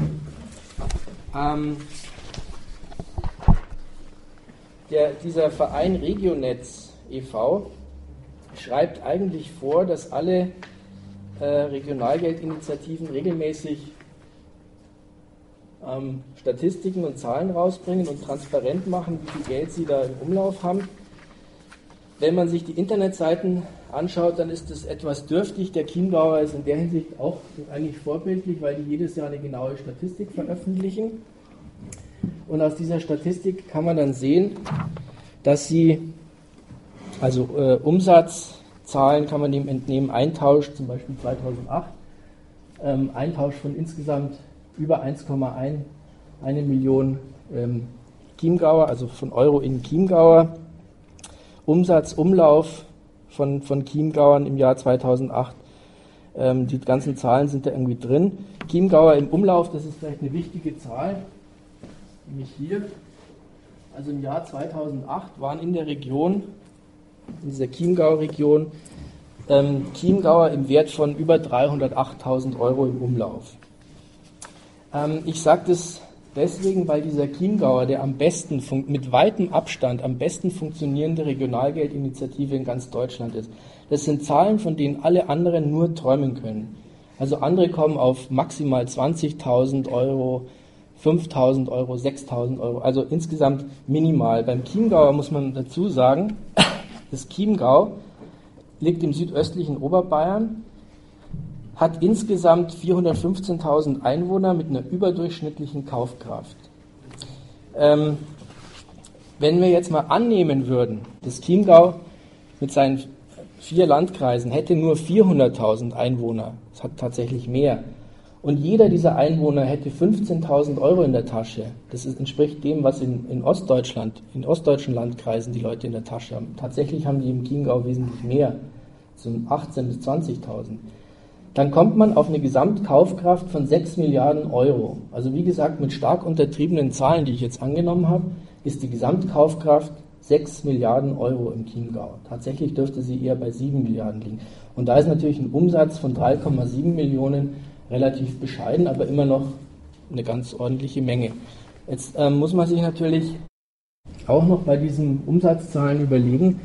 Ähm, Der, dieser Verein Regionetz e V schreibt eigentlich vor, dass alle äh, Regionalgeldinitiativen regelmäßig ähm, Statistiken und Zahlen rausbringen und transparent machen, wie viel Geld sie da im Umlauf haben. Wenn man sich die Internetseiten anschaut, dann ist das etwas dürftig. Der Chiemgauer ist in der Hinsicht auch eigentlich vorbildlich, weil die jedes Jahr eine genaue Statistik veröffentlichen. Und aus dieser Statistik kann man dann sehen, dass sie, also äh, Umsatzzahlen kann man dem entnehmen, Eintausch zum Beispiel zweitausendacht, ähm, Eintausch von insgesamt über eins Komma eins Million ähm, Chiemgauer, also von Euro in Chiemgauer, Umsatzumlauf von, von Chiemgauern im Jahr zweitausendacht, ähm, die ganzen Zahlen sind da irgendwie drin. Chiemgauer im Umlauf, das ist vielleicht eine wichtige Zahl, nämlich hier, also im Jahr zweitausendacht waren in der Region, in dieser Chiemgau-Region, ähm, Chiemgauer im Wert von über dreihundertachttausend Euro im Umlauf. Ähm, ich sage das deswegen, weil dieser Chiemgauer, der am besten, mit weitem Abstand am besten funktionierende Regionalgeldinitiative in ganz Deutschland ist. Das sind Zahlen, von denen alle anderen nur träumen können. Also andere kommen auf maximal zwanzigtausend Euro, fünftausend Euro, sechstausend Euro, also insgesamt minimal. Beim Chiemgauer muss man dazu sagen, das Chiemgau liegt im südöstlichen Oberbayern, hat insgesamt vierhundertfünfzehntausend Einwohner mit einer überdurchschnittlichen Kaufkraft. Ähm, wenn wir jetzt mal annehmen würden, das Chiemgau mit seinen vier Landkreisen hätte nur vierhunderttausend Einwohner, es hat tatsächlich mehr, und jeder dieser Einwohner hätte fünfzehntausend Euro in der Tasche. Das ist, entspricht dem, was in, in Ostdeutschland, in ostdeutschen Landkreisen die Leute in der Tasche haben. Tatsächlich haben die im Chiemgau wesentlich mehr, so achtzehntausend bis zwanzigtausend. Dann kommt man auf eine Gesamtkaufkraft von sechs Milliarden Euro. Also wie gesagt, mit stark untertriebenen Zahlen, die ich jetzt angenommen habe, ist die Gesamtkaufkraft sechs Milliarden Euro im Chiemgau. Tatsächlich dürfte sie eher bei sieben Milliarden liegen. Und da ist natürlich ein Umsatz von drei Komma sieben Millionen relativ bescheiden, aber immer noch eine ganz ordentliche Menge. Jetzt ähm, muss man sich natürlich auch noch bei diesen Umsatzzahlen überlegen,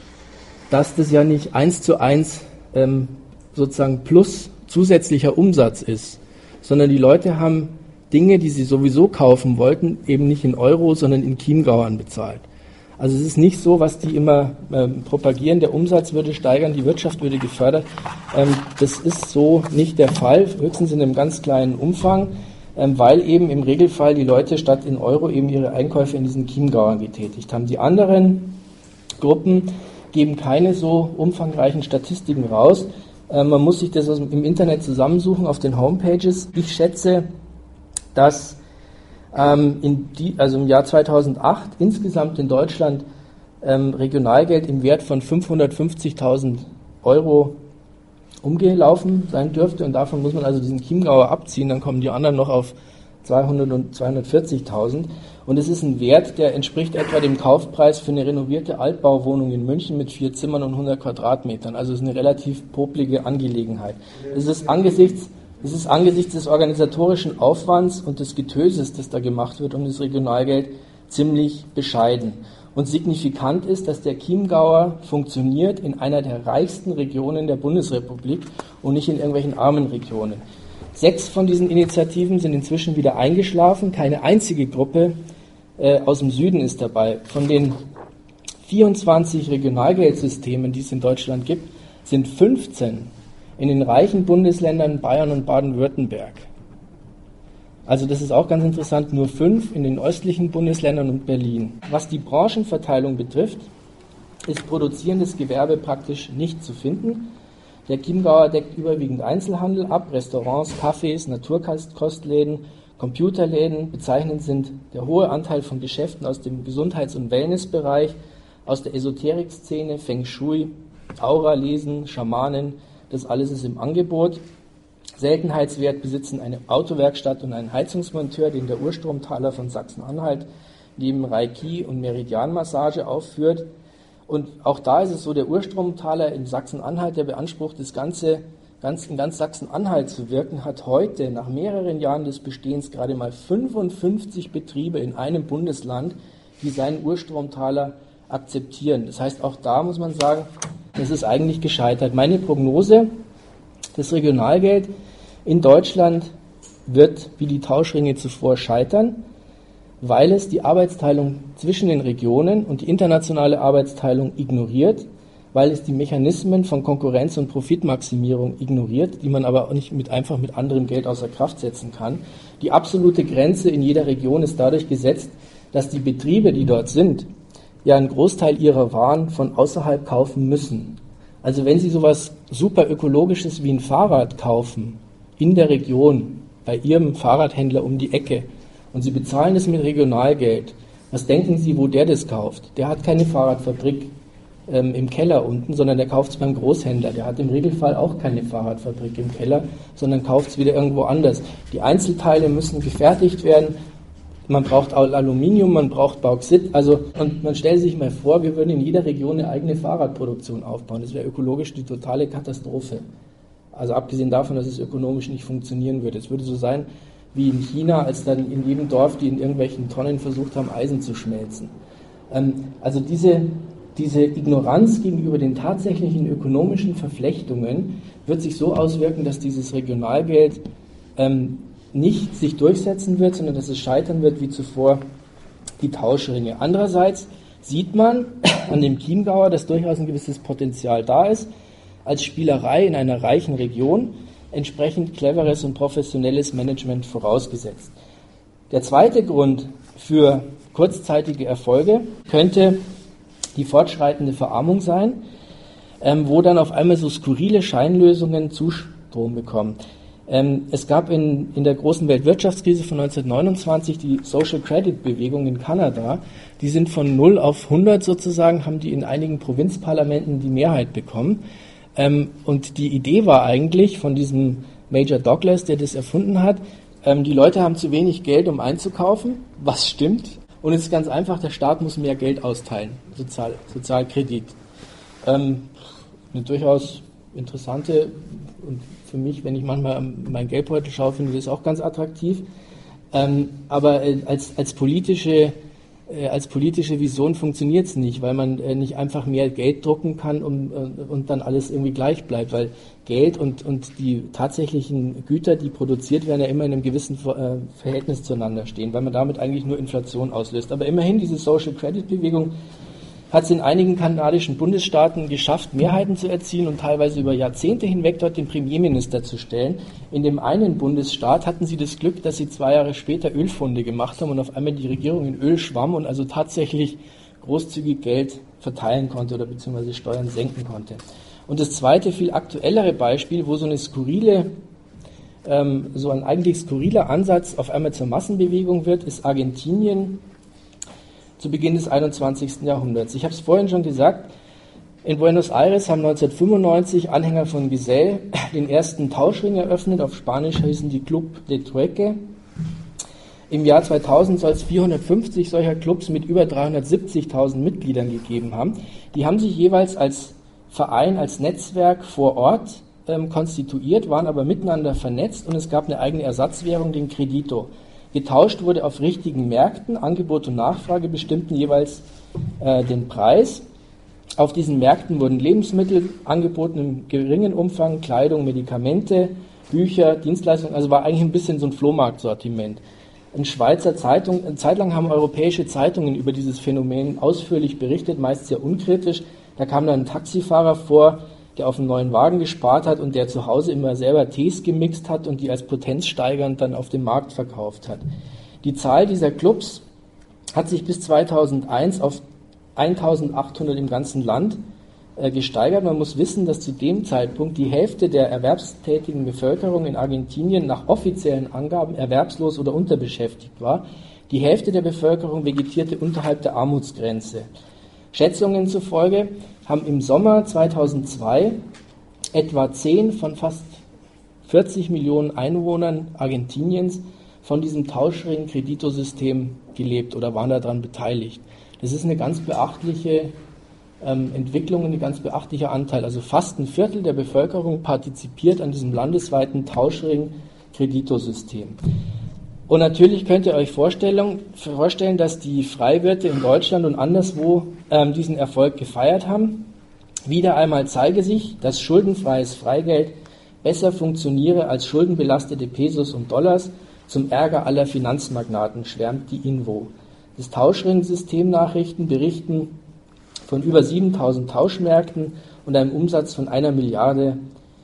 dass das ja nicht eins zu eins ähm, sozusagen plus zusätzlicher Umsatz ist, sondern die Leute haben Dinge, die sie sowieso kaufen wollten, eben nicht in Euro, sondern in Chiemgauern bezahlt. Also es ist nicht so, was die immer ähm, propagieren, der Umsatz würde steigern, die Wirtschaft würde gefördert. Ähm, das ist so nicht der Fall, höchstens in einem ganz kleinen Umfang. ähm, weil eben im Regelfall die Leute statt in Euro eben ihre Einkäufe in diesen Chiemgauern getätigt haben. Die anderen Gruppen geben keine so umfangreichen Statistiken raus. Ähm, man muss sich das im Internet zusammensuchen auf den Homepages. Ich schätze, dass ähm, in die, also im Jahr zweitausendacht insgesamt in Deutschland ähm, Regionalgeld im Wert von fünfhundertfünfzigtausend Euro umgelaufen sein dürfte, und davon muss man also diesen Chiemgauer abziehen, dann kommen die anderen noch auf zweihundert und zweihundertvierzigtausend, und es ist ein Wert, der entspricht etwa dem Kaufpreis für eine renovierte Altbauwohnung in München mit vier Zimmern und hundert Quadratmetern, also es ist eine relativ poplige Angelegenheit. Es ist angesichts, es ist angesichts des organisatorischen Aufwands und des Getöses, das da gemacht wird um das Regionalgeld, ziemlich bescheiden. Und signifikant ist, dass der Chiemgauer funktioniert in einer der reichsten Regionen der Bundesrepublik und nicht in irgendwelchen armen Regionen. Sechs von diesen Initiativen sind inzwischen wieder eingeschlafen. Keine einzige Gruppe äh, aus dem Süden ist dabei. Von den vierundzwanzig Regionalgeldsystemen, die es in Deutschland gibt, sind fünfzehn in den reichen Bundesländern Bayern und Baden-Württemberg. Also das ist auch ganz interessant, nur fünf in den östlichen Bundesländern und Berlin. Was die Branchenverteilung betrifft, ist produzierendes Gewerbe praktisch nicht zu finden. Der Chiemgauer deckt überwiegend Einzelhandel ab, Restaurants, Cafés, Naturkostläden, Computerläden. Bezeichnend sind der hohe Anteil von Geschäften aus dem Gesundheits- und Wellnessbereich, aus der Esoterik-Szene, Feng Shui, Aura-Lesen, Schamanen, das alles ist im Angebot. Seltenheitswert besitzen eine Autowerkstatt und ein Heizungsmonteur, den der Urstromtaler von Sachsen-Anhalt neben Reiki und Meridianmassage aufführt. Und auch da ist es so, der Urstromtaler in Sachsen-Anhalt, der beansprucht, das Ganze ganz, in ganz Sachsen-Anhalt zu wirken, hat heute nach mehreren Jahren des Bestehens gerade mal fünfundfünfzig Betriebe in einem Bundesland, die seinen Urstromtaler akzeptieren. Das heißt, auch da muss man sagen, das ist eigentlich gescheitert. Meine Prognose: Das Regionalgeld in Deutschland wird wie die Tauschringe zuvor scheitern, weil es die Arbeitsteilung zwischen den Regionen und die internationale Arbeitsteilung ignoriert, weil es die Mechanismen von Konkurrenz und Profitmaximierung ignoriert, die man aber auch nicht mit, einfach mit anderem Geld außer Kraft setzen kann. Die absolute Grenze in jeder Region ist dadurch gesetzt, dass die Betriebe, die dort sind, ja einen Großteil ihrer Waren von außerhalb kaufen müssen. Also wenn Sie sowas super Ökologisches wie ein Fahrrad kaufen, in der Region, bei Ihrem Fahrradhändler um die Ecke, und Sie bezahlen das mit Regionalgeld, was denken Sie, wo der das kauft? Der hat keine Fahrradfabrik ähm, im Keller unten, sondern der kauft es beim Großhändler. Der hat im Regelfall auch keine Fahrradfabrik im Keller, sondern kauft es wieder irgendwo anders. Die Einzelteile müssen gefertigt werden. Man braucht Aluminium, man braucht Bauxit, also, und man stellt sich mal vor, wir würden in jeder Region eine eigene Fahrradproduktion aufbauen. Das wäre ökologisch die totale Katastrophe. Also abgesehen davon, dass es ökonomisch nicht funktionieren würde. Es würde so sein wie in China, als dann in jedem Dorf, die in irgendwelchen Tonnen versucht haben, Eisen zu schmelzen. Ähm, also diese, diese Ignoranz gegenüber den tatsächlichen ökonomischen Verflechtungen wird sich so auswirken, dass dieses Regionalgeld ähm, nicht sich durchsetzen wird, sondern dass es scheitern wird wie zuvor die Tauschringe. Andererseits sieht man an dem Chiemgauer, dass durchaus ein gewisses Potenzial da ist, als Spielerei in einer reichen Region, entsprechend cleveres und professionelles Management vorausgesetzt. Der zweite Grund für kurzzeitige Erfolge könnte die fortschreitende Verarmung sein, ähm, wo dann auf einmal so skurrile Scheinlösungen Zustrom bekommen. Ähm, es gab in, in der großen Weltwirtschaftskrise von neunzehnhundertneunundzwanzig die Social Credit Bewegung in Kanada. Die sind von null auf hundert sozusagen, haben die in einigen Provinzparlamenten die Mehrheit bekommen. Ähm, und die Idee war eigentlich von diesem Major Douglas, der das erfunden hat, ähm, die Leute haben zu wenig Geld, um einzukaufen, was stimmt. Und es ist ganz einfach, der Staat muss mehr Geld austeilen, Sozial, Sozialkredit. Ähm, eine durchaus interessante, und für mich, wenn ich manchmal mein Geldbeutel schaue, finde ich das auch ganz attraktiv. Ähm, aber äh, als, als politische äh, als politische Vision funktioniert es nicht, weil man äh, nicht einfach mehr Geld drucken kann um, äh, und dann alles irgendwie gleich bleibt, weil Geld und, und die tatsächlichen Güter, die produziert werden, ja immer in einem gewissen äh, Verhältnis zueinander stehen, weil man damit eigentlich nur Inflation auslöst. Aber immerhin, diese Social Credit Bewegung hat es in einigen kanadischen Bundesstaaten geschafft, Mehrheiten zu erzielen und teilweise über Jahrzehnte hinweg dort den Premierminister zu stellen. In dem einen Bundesstaat hatten sie das Glück, dass sie zwei Jahre später Ölfunde gemacht haben und auf einmal die Regierung in Öl schwamm und also tatsächlich großzügig Geld verteilen konnte oder beziehungsweise Steuern senken konnte. Und das zweite, viel aktuellere Beispiel, wo so eine skurrile, ähm, so ein eigentlich skurriler Ansatz auf einmal zur Massenbewegung wird, ist Argentinien zu Beginn des einundzwanzigsten Jahrhunderts. Ich habe es vorhin schon gesagt, in Buenos Aires haben neunzehnhundertfünfundneunzig Anhänger von Gesell den ersten Tauschring eröffnet, auf Spanisch hießen die Club de Trueque. Im Jahr zweitausend soll es vierhundertfünfzig solcher Clubs mit über dreihundertsiebzigtausend Mitgliedern gegeben haben. Die haben sich jeweils als Verein, als Netzwerk vor Ort ähm, konstituiert, waren aber miteinander vernetzt und es gab eine eigene Ersatzwährung, den Credito. Getauscht wurde auf richtigen Märkten, Angebot und Nachfrage bestimmten jeweils äh, den Preis. Auf diesen Märkten wurden Lebensmittel angeboten im geringen Umfang, Kleidung, Medikamente, Bücher, Dienstleistungen, also war eigentlich ein bisschen so ein Flohmarktsortiment. In Schweizer Zeitung, eine Zeit lang haben europäische Zeitungen über dieses Phänomen ausführlich berichtet, meist sehr unkritisch. Da kam dann ein Taxifahrer vor, der auf einen neuen Wagen gespart hat und der zu Hause immer selber Tees gemixt hat und die als potenzsteigernd dann auf dem Markt verkauft hat. Die Zahl dieser Clubs hat sich bis zweitausendeins auf eintausendachthundert im ganzen Land äh, gesteigert. Man muss wissen, dass zu dem Zeitpunkt die Hälfte der erwerbstätigen Bevölkerung in Argentinien nach offiziellen Angaben erwerbslos oder unterbeschäftigt war. Die Hälfte der Bevölkerung vegetierte unterhalb der Armutsgrenze. Schätzungen zufolge haben im Sommer zweitausendzwei etwa zehn von fast vierzig Millionen Einwohnern Argentiniens von diesem Tauschring-Kreditosystem gelebt oder waren daran beteiligt. Das ist eine ganz beachtliche ähm, Entwicklung, ein ganz beachtlicher Anteil. Also fast ein Viertel der Bevölkerung partizipiert an diesem landesweiten Tauschring-Kreditosystem. Und natürlich könnt ihr euch vorstellen, vorstellen, dass die Freiwirte in Deutschland und anderswo ähm, diesen Erfolg gefeiert haben. Wieder einmal zeige sich, dass schuldenfreies Freigeld besser funktioniere als schuldenbelastete Pesos und Dollars, zum Ärger aller Finanzmagnaten, schwärmt die INVO. Das Tauschring-System-Nachrichten berichten von über siebentausend Tauschmärkten und einem Umsatz von einer Milliarde,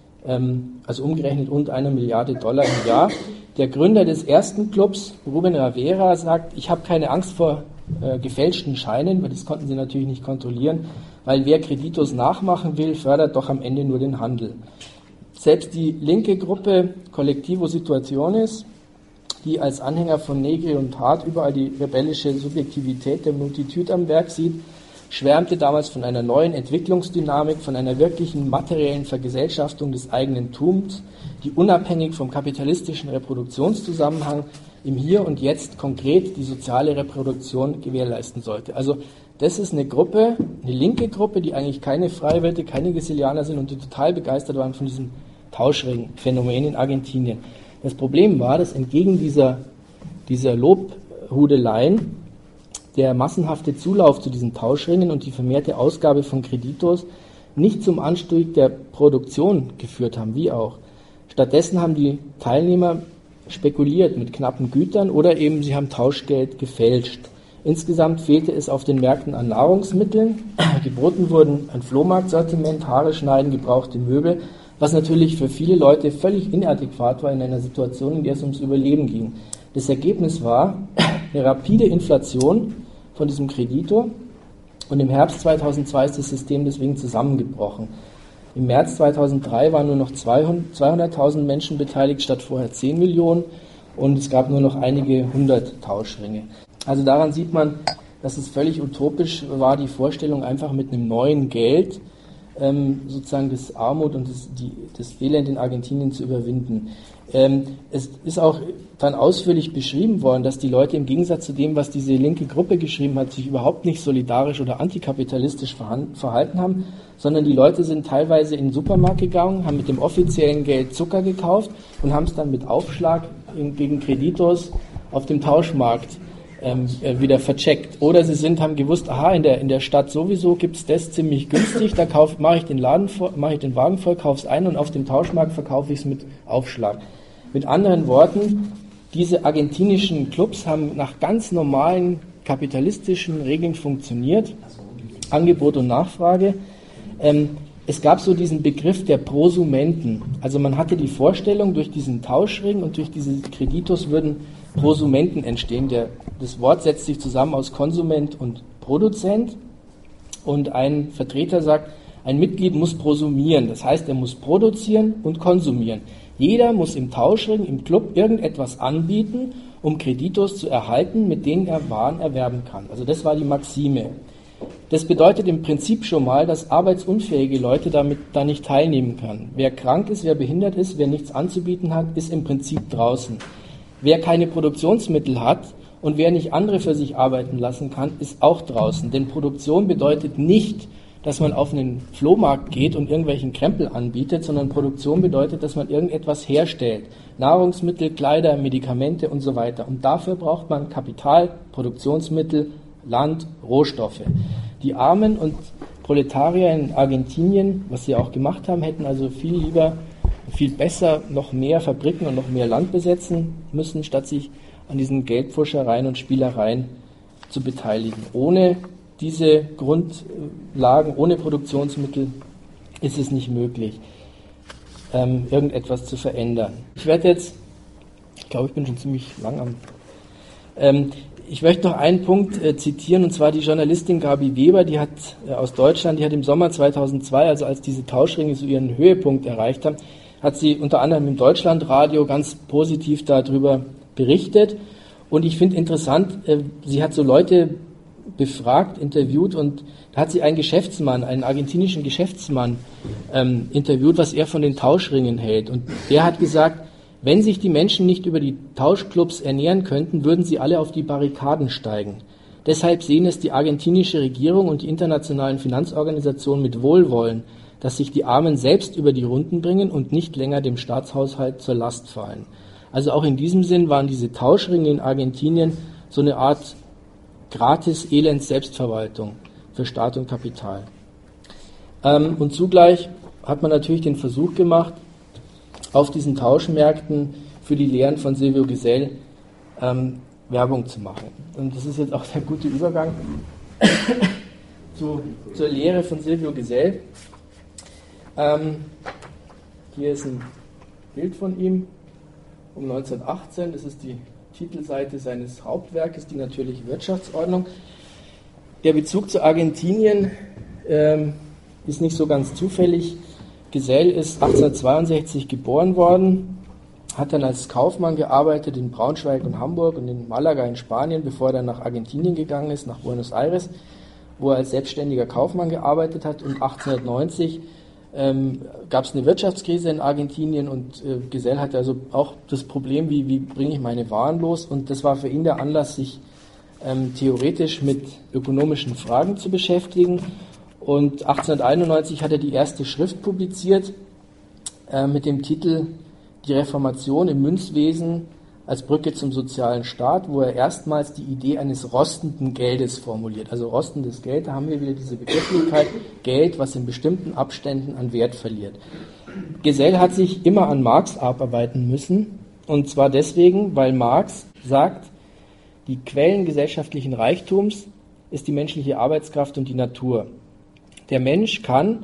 ähm, also umgerechnet rund einer Milliarde Dollar im Jahr. Der Gründer des ersten Clubs, Ruben Rivera, sagt, ich habe keine Angst vor äh, gefälschten Scheinen, weil das konnten sie natürlich nicht kontrollieren, weil wer Kreditos nachmachen will, fördert doch am Ende nur den Handel. Selbst die linke Gruppe Colectivo Situaciones, die als Anhänger von Negri und Hart überall die rebellische Subjektivität der Multitude am Werk sieht, schwärmte damals von einer neuen Entwicklungsdynamik, von einer wirklichen materiellen Vergesellschaftung des eigenen Tums, die unabhängig vom kapitalistischen Reproduktionszusammenhang im Hier und Jetzt konkret die soziale Reproduktion gewährleisten sollte. Also das ist eine Gruppe, eine linke Gruppe, die eigentlich keine Freiwirte, keine Gesilianer sind und die total begeistert waren von diesem Tauschring-Phänomen in Argentinien. Das Problem war, dass entgegen dieser, dieser Lobhudeleien der massenhafte Zulauf zu diesen Tauschringen und die vermehrte Ausgabe von Kreditos nicht zum Anstieg der Produktion geführt haben, wie auch. Stattdessen haben die Teilnehmer spekuliert mit knappen Gütern oder eben sie haben Tauschgeld gefälscht. Insgesamt fehlte es auf den Märkten an Nahrungsmitteln. Geboten wurden ein Flohmarktsortiment, Haare schneiden, gebrauchte Möbel, was natürlich für viele Leute völlig inadäquat war in einer Situation, in der es ums Überleben ging. Das Ergebnis war eine rapide Inflation von diesem Kredito und im Herbst zweitausendzwei ist das System deswegen zusammengebrochen. Im März zweitausenddrei waren nur noch zweihunderttausend Menschen beteiligt, statt vorher zehn Millionen und es gab nur noch einige hundert Tauschringe. Also daran sieht man, dass es völlig utopisch war, die Vorstellung einfach mit einem neuen Geld ähm, sozusagen das Armut und das, die, das Elend in Argentinien zu überwinden. Ähm, es ist auch dann ausführlich beschrieben worden, dass die Leute im Gegensatz zu dem, was diese linke Gruppe geschrieben hat, sich überhaupt nicht solidarisch oder antikapitalistisch verhalten haben, sondern die Leute sind teilweise in den Supermarkt gegangen, haben mit dem offiziellen Geld Zucker gekauft und haben es dann mit Aufschlag in, gegen Kreditos auf dem Tauschmarkt ähm, wieder vercheckt. Oder sie sind, haben gewusst, aha, in der, in der Stadt sowieso gibt es das ziemlich günstig, da mache ich den Laden voll, mache ich den Wagen voll, kaufe es ein und auf dem Tauschmarkt verkaufe ich es mit Aufschlag. Mit anderen Worten, diese argentinischen Clubs haben nach ganz normalen kapitalistischen Regeln funktioniert Angebot und Nachfrage. Ähm, es gab so diesen Begriff der Prosumenten. Also man hatte die Vorstellung, durch diesen Tauschring und durch diese Kreditos würden Prosumenten entstehen. Der, das Wort setzt sich zusammen aus Konsument und Produzent. Und ein Vertreter sagt, ein Mitglied muss prosumieren. Das heißt, er muss produzieren und konsumieren. Jeder muss im Tauschring, im Club irgendetwas anbieten, um Kreditos zu erhalten, mit denen er Waren erwerben kann. Also das war die Maxime. Das bedeutet im Prinzip schon mal, dass arbeitsunfähige Leute damit da nicht teilnehmen können. Wer krank ist, wer behindert ist, wer nichts anzubieten hat, ist im Prinzip draußen. Wer keine Produktionsmittel hat und wer nicht andere für sich arbeiten lassen kann, ist auch draußen. Denn Produktion bedeutet nicht, dass man auf einen Flohmarkt geht und irgendwelchen Krempel anbietet, sondern Produktion bedeutet, dass man irgendetwas herstellt. Nahrungsmittel, Kleider, Medikamente und so weiter. Und dafür braucht man Kapital, Produktionsmittel, Land, Rohstoffe. Die Armen und Proletarier in Argentinien, was sie auch gemacht haben, hätten also viel lieber, viel besser noch mehr Fabriken und noch mehr Land besetzen müssen, statt sich an diesen Geldpfuschereien und Spielereien zu beteiligen. Ohne diese Grundlagen, ohne Produktionsmittel ist es nicht möglich, ähm, irgendetwas zu verändern. Ich werde jetzt, ich glaube, ich bin schon ziemlich lang am, ähm, ich möchte noch einen Punkt äh, zitieren, und zwar die Journalistin Gabi Weber, die hat äh, aus Deutschland, die hat im Sommer zweitausendzwei, also als diese Tauschringe so ihren Höhepunkt erreicht haben, hat sie unter anderem im Deutschlandradio ganz positiv darüber berichtet. Und ich finde interessant, äh, sie hat so Leute befragt, interviewt, und da hat sie einen Geschäftsmann, einen argentinischen Geschäftsmann ähm, interviewt, was er von den Tauschringen hält. Und der hat gesagt, wenn sich die Menschen nicht über die Tauschclubs ernähren könnten, würden sie alle auf die Barrikaden steigen. Deshalb sehen es die argentinische Regierung und die internationalen Finanzorganisationen mit Wohlwollen, dass sich die Armen selbst über die Runden bringen und nicht länger dem Staatshaushalt zur Last fallen. Also auch in diesem Sinn waren diese Tauschringe in Argentinien so eine Art gratis Elends-Selbstverwaltung für Staat und Kapital. Ähm, und zugleich hat man natürlich den Versuch gemacht, auf diesen Tauschmärkten für die Lehren von Silvio Gesell ähm, Werbung zu machen. Und das ist jetzt auch der gute Übergang zu, zur Lehre von Silvio Gesell. Ähm, hier ist ein Bild von ihm um neunzehnhundertachtzehn, das ist die Titelseite seines Hauptwerkes, die natürliche Wirtschaftsordnung. Der Bezug zu Argentinien ähm, ist nicht so ganz zufällig. Gesell ist achtzehnhundertzweiundsechzig geboren worden, hat dann als Kaufmann gearbeitet in Braunschweig und Hamburg und in Malaga in Spanien, bevor er dann nach Argentinien gegangen ist, nach Buenos Aires, wo er als selbstständiger Kaufmann gearbeitet hat. Und achtzehnhundertneunzig ähm, gab es eine Wirtschaftskrise in Argentinien, und äh, Gesell hatte also auch das Problem, wie, wie bringe ich meine Waren los, und das war für ihn der Anlass, sich ähm, theoretisch mit ökonomischen Fragen zu beschäftigen. Und achtzehnhunderteinundneunzig hat er die erste Schrift publiziert äh, mit dem Titel Die Reformation im Münzwesen als Brücke zum sozialen Staat, wo er erstmals die Idee eines rostenden Geldes formuliert. Also rostendes Geld, da haben wir wieder diese Begrifflichkeit, Geld, was in bestimmten Abständen an Wert verliert. Gesell hat sich immer an Marx abarbeiten müssen, und zwar deswegen, weil Marx sagt, die Quellen gesellschaftlichen Reichtums ist die menschliche Arbeitskraft und die Natur. Der Mensch kann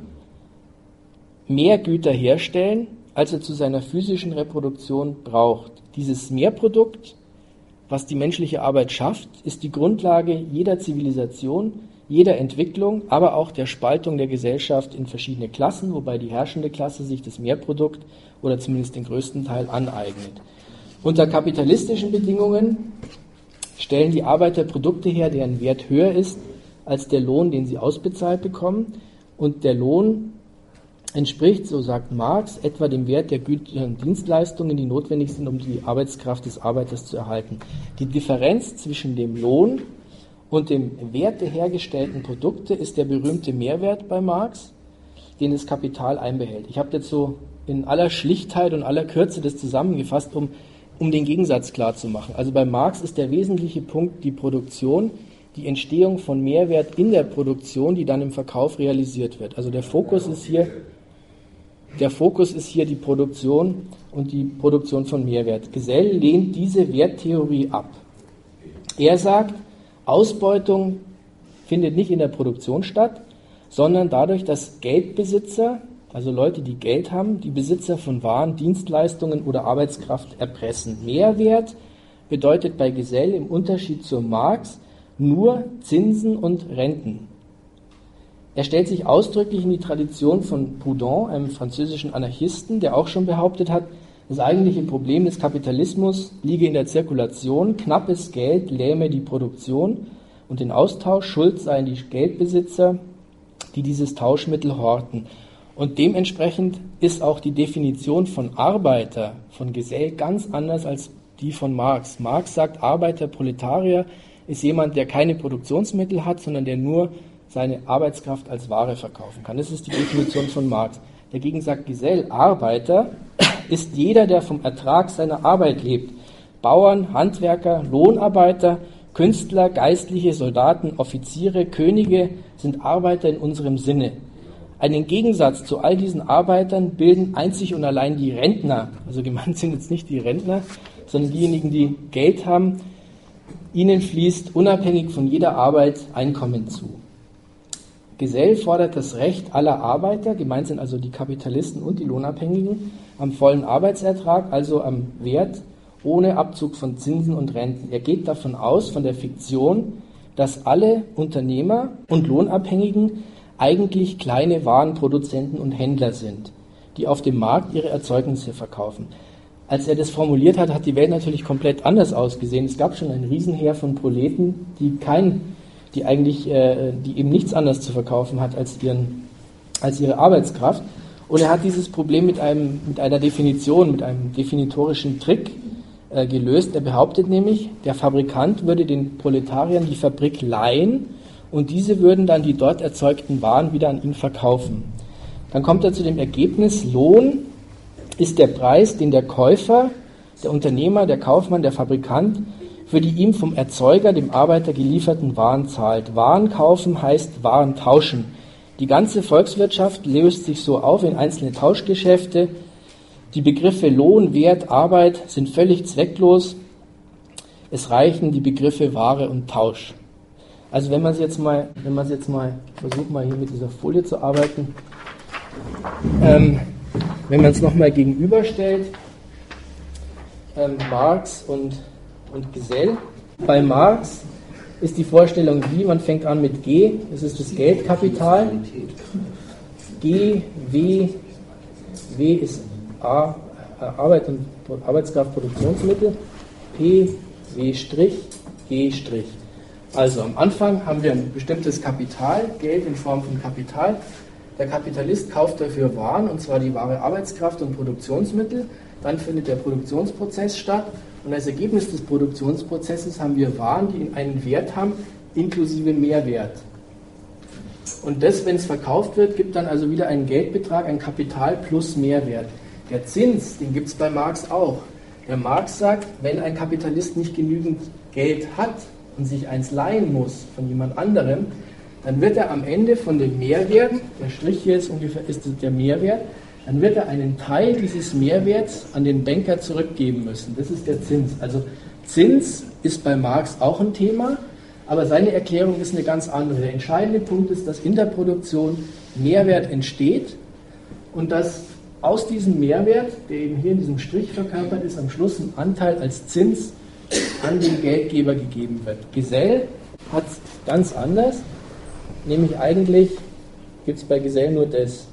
mehr Güter herstellen, als er zu seiner physischen Reproduktion braucht. Dieses Mehrprodukt, was die menschliche Arbeit schafft, ist die Grundlage jeder Zivilisation, jeder Entwicklung, aber auch der Spaltung der Gesellschaft in verschiedene Klassen, wobei die herrschende Klasse sich das Mehrprodukt oder zumindest den größten Teil aneignet. Unter kapitalistischen Bedingungen stellen die Arbeiter Produkte her, deren Wert höher ist als der Lohn, den sie ausbezahlt bekommen. Und der Lohn entspricht, so sagt Marx, etwa dem Wert der Güter und Dienstleistungen, die notwendig sind, um die Arbeitskraft des Arbeiters zu erhalten. Die Differenz zwischen dem Lohn und dem Wert der hergestellten Produkte ist der berühmte Mehrwert bei Marx, den das Kapital einbehält. Ich habe jetzt so in aller Schlichtheit und aller Kürze das zusammengefasst, um, um den Gegensatz klar zu machen. Also bei Marx ist der wesentliche Punkt die Produktion, die Entstehung von Mehrwert in der Produktion, die dann im Verkauf realisiert wird. Also der Fokus ist hier Der Fokus ist hier die Produktion und die Produktion von Mehrwert. Gesell lehnt diese Werttheorie ab. Er sagt, Ausbeutung findet nicht in der Produktion statt, sondern dadurch, dass Geldbesitzer, also Leute, die Geld haben, die Besitzer von Waren, Dienstleistungen oder Arbeitskraft erpressen. Mehrwert bedeutet bei Gesell im Unterschied zu Marx nur Zinsen und Renten. Er stellt sich ausdrücklich in die Tradition von Proudhon, einem französischen Anarchisten, der auch schon behauptet hat, das eigentliche Problem des Kapitalismus liege in der Zirkulation, knappes Geld lähme die Produktion und den Austausch, schuld seien die Geldbesitzer, die dieses Tauschmittel horten. Und dementsprechend ist auch die Definition von Arbeiter, von Gesell ganz anders als die von Marx. Marx sagt, Arbeiter, Proletarier ist jemand, der keine Produktionsmittel hat, sondern der nur seine Arbeitskraft als Ware verkaufen kann. Das ist die Definition von Marx. Dagegen sagt Gesell, Arbeiter ist jeder, der vom Ertrag seiner Arbeit lebt. Bauern, Handwerker, Lohnarbeiter, Künstler, Geistliche, Soldaten, Offiziere, Könige sind Arbeiter in unserem Sinne. Einen Gegensatz zu all diesen Arbeitern bilden einzig und allein die Rentner. Also gemeint sind jetzt nicht die Rentner, sondern diejenigen, die Geld haben. Ihnen fließt unabhängig von jeder Arbeit Einkommen zu. Gesell fordert das Recht aller Arbeiter, gemeint sind also die Kapitalisten und die Lohnabhängigen, am vollen Arbeitsertrag, also am Wert, ohne Abzug von Zinsen und Renten. Er geht davon aus, von der Fiktion, dass alle Unternehmer und Lohnabhängigen eigentlich kleine Warenproduzenten und Händler sind, die auf dem Markt ihre Erzeugnisse verkaufen. Als er das formuliert hat, hat die Welt natürlich komplett anders ausgesehen. Es gab schon ein Riesenheer von Proleten, die kein, die eigentlich, äh, die eben nichts anderes zu verkaufen hat als ihren, als ihre Arbeitskraft. Und er hat dieses Problem mit einem, mit einer Definition, mit einem definitorischen Trick äh, gelöst. Er behauptet nämlich, der Fabrikant würde den Proletariern die Fabrik leihen und diese würden dann die dort erzeugten Waren wieder an ihn verkaufen. Dann kommt er zu dem Ergebnis, Lohn ist der Preis, den der Käufer, der Unternehmer, der Kaufmann, der Fabrikant für die ihm vom Erzeuger, dem Arbeiter gelieferten Waren zahlt. Waren kaufen heißt Waren tauschen. Die ganze Volkswirtschaft löst sich so auf in einzelne Tauschgeschäfte. Die Begriffe Lohn, Wert, Arbeit sind völlig zwecklos. Es reichen die Begriffe Ware und Tausch. Also wenn man es jetzt mal, wenn man es jetzt mal versucht, mal hier mit dieser Folie zu arbeiten, ähm, wenn man es nochmal gegenüberstellt, ähm, Marx und, und Gesell. Bei Marx ist die Vorstellung wie, man fängt an mit G, das ist das Geldkapital. G, W, W ist A, Arbeit und Arbeitskraft, Produktionsmittel, P, W', G'. Also am Anfang haben wir ein bestimmtes Kapital, Geld in Form von Kapital. Der Kapitalist kauft dafür Waren, und zwar die wahre Arbeitskraft und Produktionsmittel. Dann findet der Produktionsprozess statt. Und als Ergebnis des Produktionsprozesses haben wir Waren, die einen Wert haben, inklusive Mehrwert. Und das, wenn es verkauft wird, gibt dann also wieder einen Geldbetrag, ein Kapital plus Mehrwert. Der Zins, den gibt es bei Marx auch. Der Marx sagt, wenn ein Kapitalist nicht genügend Geld hat und sich eins leihen muss von jemand anderem, dann wird er am Ende von dem Mehrwert, der Strich hier ist ungefähr ist der Mehrwert, dann wird er einen Teil dieses Mehrwerts an den Banker zurückgeben müssen. Das ist der Zins. Also Zins ist bei Marx auch ein Thema, aber seine Erklärung ist eine ganz andere. Der entscheidende Punkt ist, dass in der Produktion Mehrwert entsteht und dass aus diesem Mehrwert, der eben hier in diesem Strich verkörpert ist, am Schluss ein Anteil als Zins an den Geldgeber gegeben wird. Gesell hat es ganz anders, nämlich eigentlich gibt es bei Gesell nur das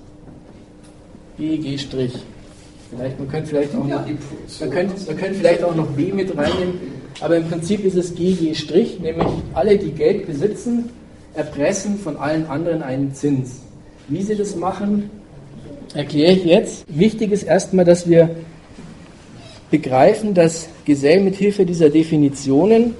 G, G'. Vielleicht, man könnte vielleicht auch noch, man könnte, man könnte vielleicht auch noch B mit reinnehmen, aber im Prinzip ist es G, G', nämlich alle, die Geld besitzen, erpressen von allen anderen einen Zins. Wie sie das machen, erkläre ich jetzt. Wichtig ist erstmal, dass wir begreifen, dass Gesell mit Hilfe dieser Definitionen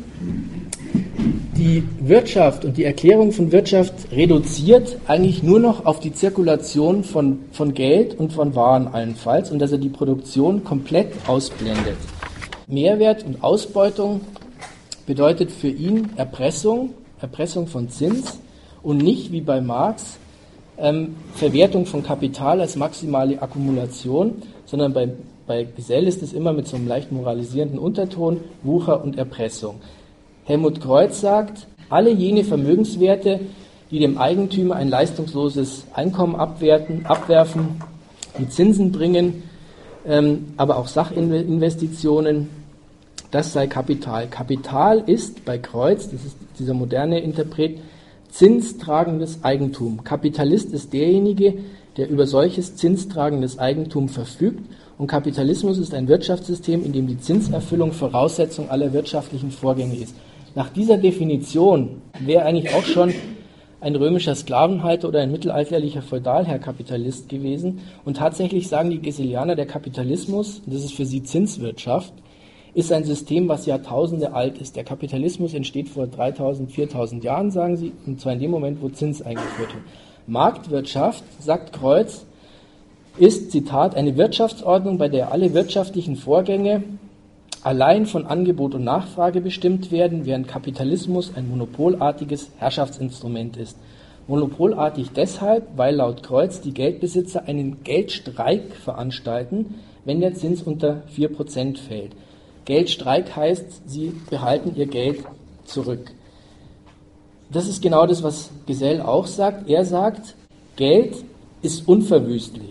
die Wirtschaft und die Erklärung von Wirtschaft reduziert eigentlich nur noch auf die Zirkulation von, von Geld und von Waren allenfalls und dass er die Produktion komplett ausblendet. Mehrwert und Ausbeutung bedeutet für ihn Erpressung, Erpressung von Zins und nicht wie bei Marx ähm, Verwertung von Kapital als maximale Akkumulation, sondern bei, bei Gesell ist es immer mit so einem leicht moralisierenden Unterton Wucher und Erpressung. Helmut Kreuz sagt, alle jene Vermögenswerte, die dem Eigentümer ein leistungsloses Einkommen abwerten, abwerfen, die Zinsen bringen, ähm, aber auch Sachinvestitionen, das sei Kapital. Kapital ist bei Kreuz, das ist dieser moderne Interpret, zinstragendes Eigentum. Kapitalist ist derjenige, der über solches zinstragendes Eigentum verfügt, und Kapitalismus ist ein Wirtschaftssystem, in dem die Zinserfüllung Voraussetzung aller wirtschaftlichen Vorgänge ist. Nach dieser Definition wäre eigentlich auch schon ein römischer Sklavenhalter oder ein mittelalterlicher Feudalherr Kapitalist gewesen. Und tatsächlich sagen die Geselianer, der Kapitalismus, das ist für sie Zinswirtschaft, ist ein System, was Jahrtausende alt ist. Der Kapitalismus entsteht vor dreitausend, viertausend Jahren, sagen sie, und zwar in dem Moment, wo Zins eingeführt wird. Marktwirtschaft, sagt Kreuz, ist, Zitat, eine Wirtschaftsordnung, bei der alle wirtschaftlichen Vorgänge allein von Angebot und Nachfrage bestimmt werden, während Kapitalismus ein monopolartiges Herrschaftsinstrument ist. Monopolartig deshalb, weil laut Kreuz die Geldbesitzer einen Geldstreik veranstalten, wenn der Zins unter vier Prozent fällt. Geldstreik heißt, sie behalten ihr Geld zurück. Das ist genau das, was Gesell auch sagt. Er sagt, Geld ist unverwüstlich.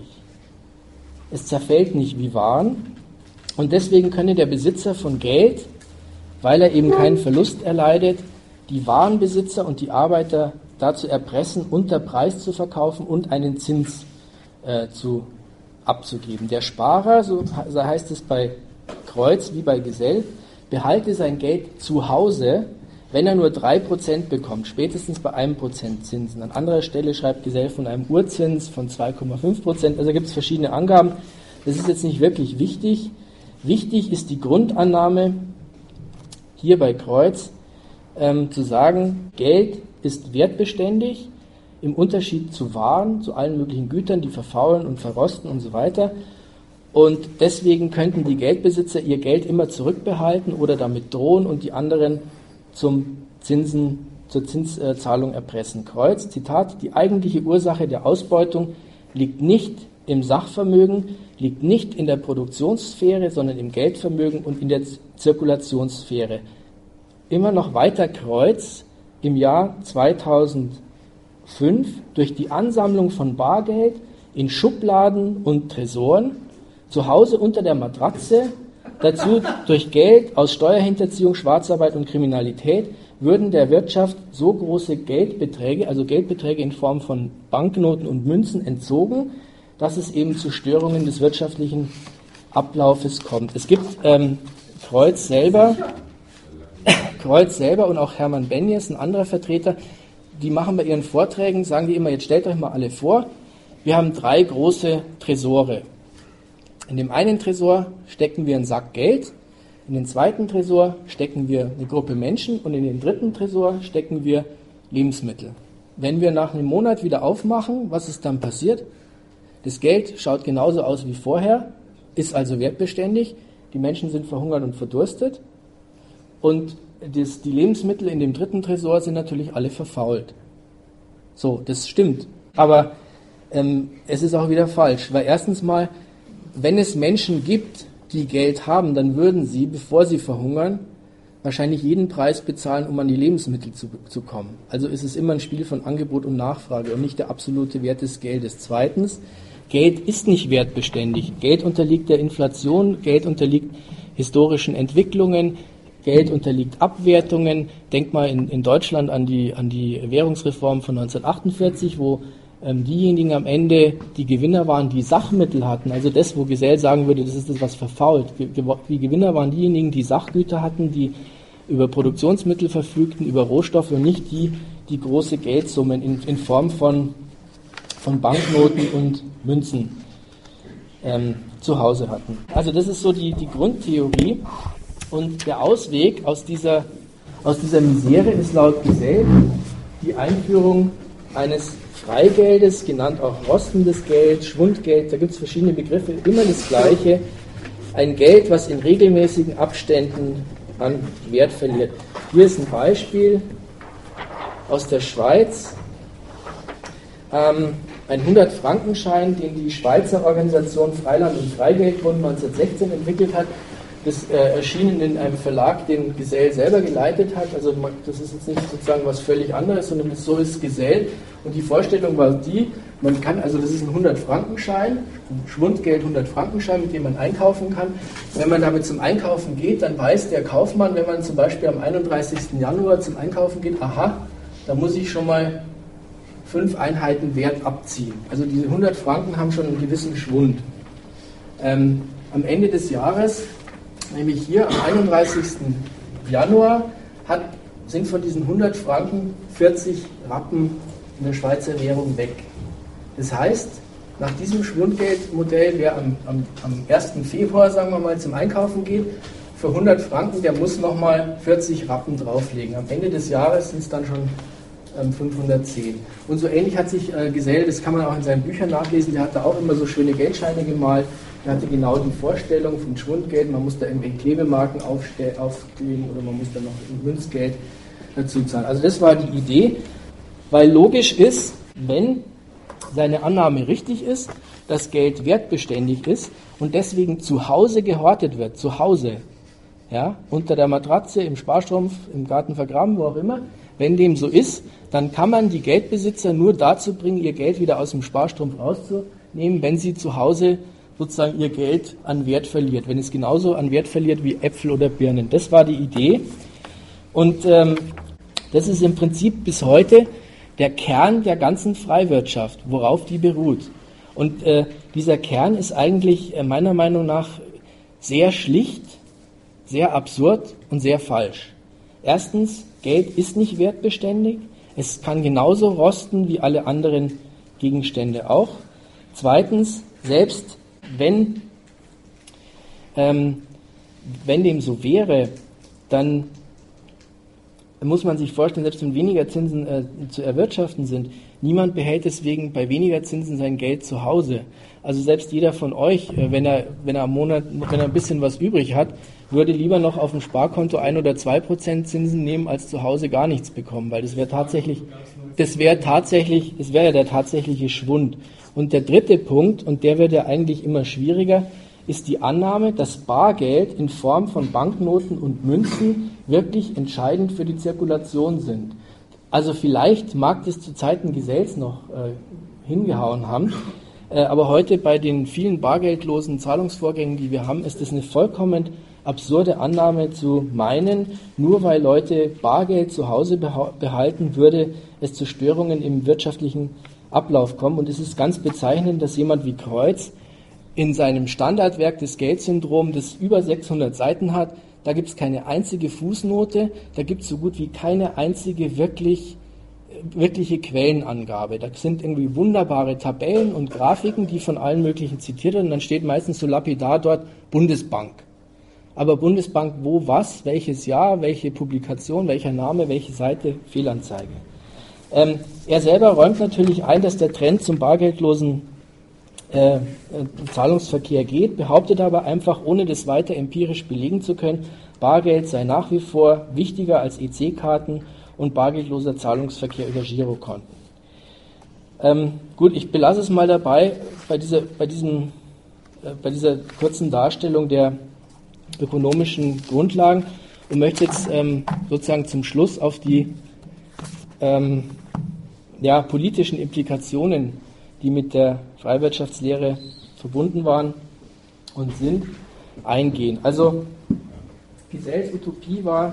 Es zerfällt nicht wie Waren. Und deswegen könne der Besitzer von Geld, weil er eben keinen Verlust erleidet, die Warenbesitzer und die Arbeiter dazu erpressen, unter Preis zu verkaufen und einen Zins äh, zu, abzugeben. Der Sparer, so heißt es bei Kreuz wie bei Gesell, behalte sein Geld zu Hause, wenn er nur drei Prozent bekommt, spätestens bei einem Prozent Zinsen. An anderer Stelle schreibt Gesell von einem Urzins von zwei Komma fünf Prozent. Also gibt es verschiedene Angaben. Das ist jetzt nicht wirklich wichtig. Wichtig ist die Grundannahme hier bei Kreuz, ähm, zu sagen, Geld ist wertbeständig im Unterschied zu Waren, zu allen möglichen Gütern, die verfaulen und verrosten und so weiter. Und deswegen könnten die Geldbesitzer ihr Geld immer zurückbehalten oder damit drohen und die anderen zum Zinsen, zur Zinszahlung erpressen. Kreuz, Zitat, die eigentliche Ursache der Ausbeutung liegt nicht im Sachvermögen, liegt nicht in der Produktionssphäre, sondern im Geldvermögen und in der Zirkulationssphäre. Immer noch weiter Kreuz, im Jahr zweitausendfünf, durch die Ansammlung von Bargeld in Schubladen und Tresoren, zu Hause unter der Matratze, dazu durch Geld aus Steuerhinterziehung, Schwarzarbeit und Kriminalität, würden der Wirtschaft so große Geldbeträge, also Geldbeträge in Form von Banknoten und Münzen, entzogen, dass es eben zu Störungen des wirtschaftlichen Ablaufes kommt. Es gibt ähm, Kreuz selber, Kreuz selber und auch Hermann Benjes, ein anderer Vertreter, die machen bei ihren Vorträgen, sagen die immer, jetzt stellt euch mal alle vor, wir haben drei große Tresore. In dem einen Tresor stecken wir einen Sack Geld, in den zweiten Tresor stecken wir eine Gruppe Menschen und in den dritten Tresor stecken wir Lebensmittel. Wenn wir nach einem Monat wieder aufmachen, was ist dann passiert? Das Geld schaut genauso aus wie vorher, ist also wertbeständig, die Menschen sind verhungert und verdurstet und das, die Lebensmittel in dem dritten Tresor sind natürlich alle verfault. So, das stimmt. Aber ähm, es ist auch wieder falsch, weil erstens mal, wenn es Menschen gibt, die Geld haben, dann würden sie, bevor sie verhungern, wahrscheinlich jeden Preis bezahlen, um an die Lebensmittel zu, zu kommen. Also ist es immer ein Spiel von Angebot und Nachfrage und nicht der absolute Wert des Geldes. Zweitens, Geld ist nicht wertbeständig. Geld unterliegt der Inflation, Geld unterliegt historischen Entwicklungen, Geld unterliegt Abwertungen. Denk mal in, in Deutschland an die, an die Währungsreform von neunzehnhundertachtundvierzig, wo ähm, diejenigen am Ende die Gewinner waren, die Sachmittel hatten. Also das, wo Gesell sagen würde, das ist das, was verfault. Die Gewinner waren diejenigen, die Sachgüter hatten, die über Produktionsmittel verfügten, über Rohstoffe und nicht die, die große Geldsummen in, in Form von, von Banknoten und Münzen ähm, zu Hause hatten. Also das ist so die, die Grundtheorie. Und der Ausweg aus dieser, aus dieser Misere ist laut Gesell die Einführung eines Freigeldes, genannt auch rostendes Geld, Schwundgeld, da gibt es verschiedene Begriffe, immer das Gleiche. Ein Geld, was in regelmäßigen Abständen an Wert verliert. Hier ist ein Beispiel aus der Schweiz. Ähm, ein hundert-Frankenschein, den die Schweizer Organisation Freiland und Freigeldbund neunzehnhundertsechzehn entwickelt hat. das äh, erschienen in einem Verlag, den Gesell selber geleitet hat. Also das ist jetzt nicht sozusagen was völlig anderes, sondern so ist Gesell. Und die Vorstellung war die, man kann, also das ist ein hundert-Franken-Schein, ein Schwundgeld hundert-Franken-Schein, mit dem man einkaufen kann. Wenn man damit zum Einkaufen geht, dann weiß der Kaufmann, wenn man zum Beispiel am einunddreißigsten Januar zum Einkaufen geht, aha, da muss ich schon mal fünf Einheiten Wert abziehen. Also diese hundert Franken haben schon einen gewissen Schwund. Ähm, am Ende des Jahres, nämlich hier am einunddreißigsten Januar, hat, sind von diesen hundert Franken vierzig Rappen in der Schweizer Währung weg. Das heißt, nach diesem Schwundgeldmodell, wer am, am, am ersten Februar, sagen wir mal, zum Einkaufen geht, für hundert Franken, der muss nochmal vierzig Rappen drauflegen. Am Ende des Jahres sind es dann schon ähm, fünfhundertzehn. Und so ähnlich hat sich äh, Gesell, das kann man auch in seinen Büchern nachlesen, der hat da auch immer so schöne Geldscheine gemalt. Er hatte genau die Vorstellung von Schwundgeld, man muss da irgendwelche Klebemarken aufste- aufkleben oder man muss da noch Münzgeld dazu zahlen. Also das war die Idee, weil logisch ist, wenn seine Annahme richtig ist, dass Geld wertbeständig ist und deswegen zu Hause gehortet wird, zu Hause, ja, unter der Matratze, im Sparstrumpf, im Garten vergraben, wo auch immer. Wenn dem so ist, dann kann man die Geldbesitzer nur dazu bringen, ihr Geld wieder aus dem Sparstrumpf rauszunehmen, wenn sie zu Hause sozusagen ihr Geld an Wert verliert, wenn es genauso an Wert verliert wie Äpfel oder Birnen. Das war die Idee und ähm, das ist im Prinzip bis heute der Kern der ganzen Freiwirtschaft, worauf die beruht. Und äh, dieser Kern ist eigentlich äh, meiner Meinung nach sehr schlicht, sehr absurd und sehr falsch. Erstens, Geld ist nicht wertbeständig. Es kann genauso rosten wie alle anderen Gegenstände auch. Zweitens, selbst wenn, ähm, wenn dem so wäre, dann muss man sich vorstellen, selbst wenn weniger Zinsen äh, zu erwirtschaften sind, niemand behält deswegen bei weniger Zinsen sein Geld zu Hause. Also selbst jeder von euch, äh, wenn er, wenn er am Monat, wenn er ein bisschen was übrig hat, würde lieber noch auf dem Sparkonto ein oder zwei Prozent Zinsen nehmen, als zu Hause gar nichts bekommen, weil das wäre tatsächlich, das wäre tatsächlich, das wäre ja der tatsächliche Schwund. Und der dritte Punkt, und der wird ja eigentlich immer schwieriger, ist die Annahme, dass Bargeld in Form von Banknoten und Münzen wirklich entscheidend für die Zirkulation sind. Also vielleicht mag das zu Zeiten Gesells noch äh, hingehauen haben, äh, aber heute bei den vielen bargeldlosen Zahlungsvorgängen, die wir haben, ist es eine vollkommen absurde Annahme zu meinen, nur weil Leute Bargeld zu Hause beha- behalten, würde es zu Störungen im wirtschaftlichen Ablauf kommen. Und es ist ganz bezeichnend, dass jemand wie Kreuz in seinem Standardwerk des Geldsyndrom, das über sechshundert Seiten hat, da gibt es keine einzige Fußnote, da gibt es so gut wie keine einzige wirklich, wirkliche Quellenangabe. Da sind irgendwie wunderbare Tabellen und Grafiken, die von allen möglichen zitiert werden, und dann steht meistens so lapidar dort Bundesbank. Aber Bundesbank wo, was, welches Jahr, welche Publikation, welcher Name, welche Seite, Fehlanzeige. Ähm, er selber räumt natürlich ein, dass der Trend zum bargeldlosen Äh, Zahlungsverkehr geht, behauptet aber einfach, ohne das weiter empirisch belegen zu können, Bargeld sei nach wie vor wichtiger als E C-Karten und bargeldloser Zahlungsverkehr über Girokonten. Ähm, gut, ich belasse es mal dabei bei dieser, bei diesem, äh, bei dieser kurzen Darstellung der ökonomischen Grundlagen und möchte jetzt ähm, sozusagen zum Schluss auf die ähm, ja, politischen Implikationen, die mit der Freiwirtschaftslehre verbunden waren und sind, eingehen. Also Gesells Utopie war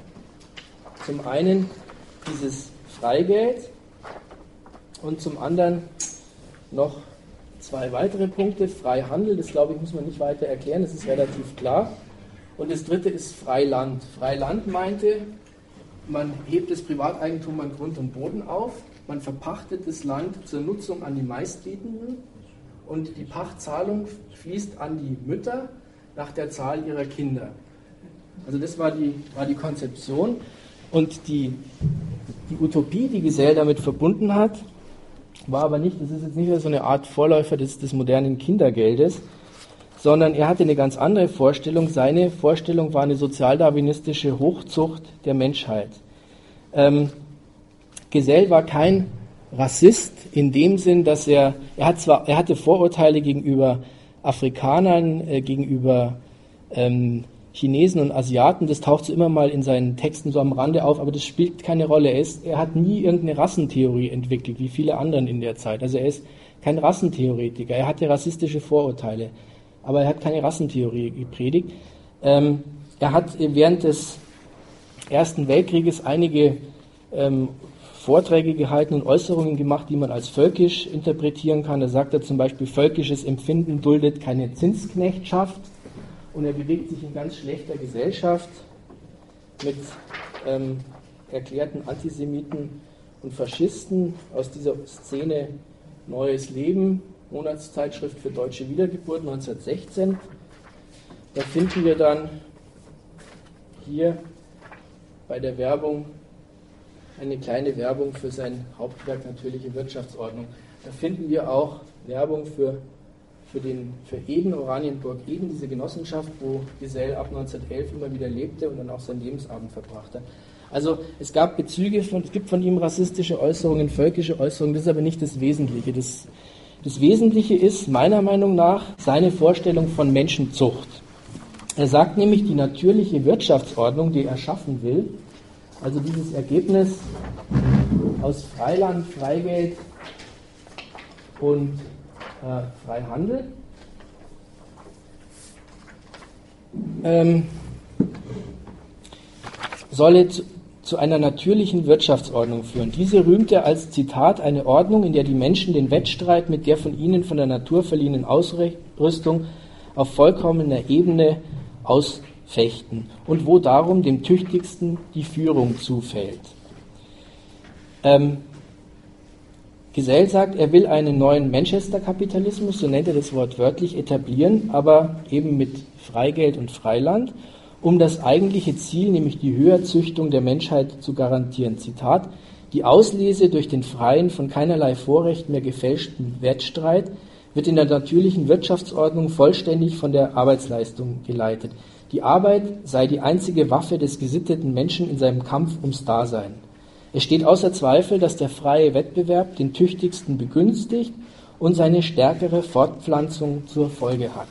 zum einen dieses Freigeld und zum anderen noch zwei weitere Punkte. Freihandel, das glaube ich, muss man nicht weiter erklären, das ist relativ klar. Und das dritte ist Freiland. Freiland meinte, man hebt das Privateigentum an Grund und Boden auf, man verpachtet das Land zur Nutzung an die Meistbietenden und die Pachtzahlung fließt an die Mütter nach der Zahl ihrer Kinder. Also das war die, war die Konzeption. Und die, die Utopie, die Gesell damit verbunden hat, war aber nicht, das ist jetzt nicht so eine Art Vorläufer des, des modernen Kindergeldes, sondern er hatte eine ganz andere Vorstellung. Seine Vorstellung war eine sozialdarwinistische Hochzucht der Menschheit. Ähm, Gesell war kein Rassist in dem Sinn, dass er, er hat zwar, er hatte Vorurteile gegenüber Afrikanern, äh, gegenüber ähm, Chinesen und Asiaten, das taucht so immer mal in seinen Texten so am Rande auf, aber das spielt keine Rolle. Er, ist, er hat nie irgendeine Rassentheorie entwickelt, wie viele anderen in der Zeit. Also er ist kein Rassentheoretiker, er hatte rassistische Vorurteile, aber er hat keine Rassentheorie gepredigt. Ähm, er hat während des Ersten Weltkrieges einige ähm, Vorträge gehalten und Äußerungen gemacht, die man als völkisch interpretieren kann. Da sagt er zum Beispiel, völkisches Empfinden duldet keine Zinsknechtschaft. Und er bewegt sich in ganz schlechter Gesellschaft mit ähm, erklärten Antisemiten und Faschisten aus dieser Szene Neues Leben, Monatszeitschrift für deutsche Wiedergeburt neunzehnhundertsechzehn. Da finden wir dann hier bei der Werbung eine kleine Werbung für sein Hauptwerk Natürliche Wirtschaftsordnung. Da finden wir auch Werbung für Für, den, für Eden, Oranienburg Eden, diese Genossenschaft, wo Gesell ab neunzehnhundertelf immer wieder lebte und dann auch seinen Lebensabend verbrachte. Also es gab Bezüge, von, es gibt von ihm rassistische Äußerungen, völkische Äußerungen, das ist aber nicht das Wesentliche. Das, das Wesentliche ist meiner Meinung nach seine Vorstellung von Menschenzucht. Er sagt nämlich, die natürliche Wirtschaftsordnung, die er schaffen will, also dieses Ergebnis aus Freiland, Freigeld und Äh, Freihandel, ähm, solle zu, zu einer natürlichen Wirtschaftsordnung führen. Diese rühmt er als Zitat eine Ordnung, in der die Menschen den Wettstreit mit der von ihnen von der Natur verliehenen Ausrüstung auf vollkommener Ebene ausfechten und wo darum dem Tüchtigsten die Führung zufällt. Ähm, Gesell sagt, er will einen neuen Manchester-Kapitalismus, so nennt er das Wort wörtlich, etablieren, aber eben mit Freigeld und Freiland, um das eigentliche Ziel, nämlich die Höherzüchtung der Menschheit, zu garantieren. Zitat, die Auslese durch den freien, von keinerlei Vorrecht mehr gefälschten Wettstreit wird in der natürlichen Wirtschaftsordnung vollständig von der Arbeitsleistung geleitet. Die Arbeit sei die einzige Waffe des gesitteten Menschen in seinem Kampf ums Dasein. Es steht außer Zweifel, dass der freie Wettbewerb den Tüchtigsten begünstigt und seine stärkere Fortpflanzung zur Folge hat.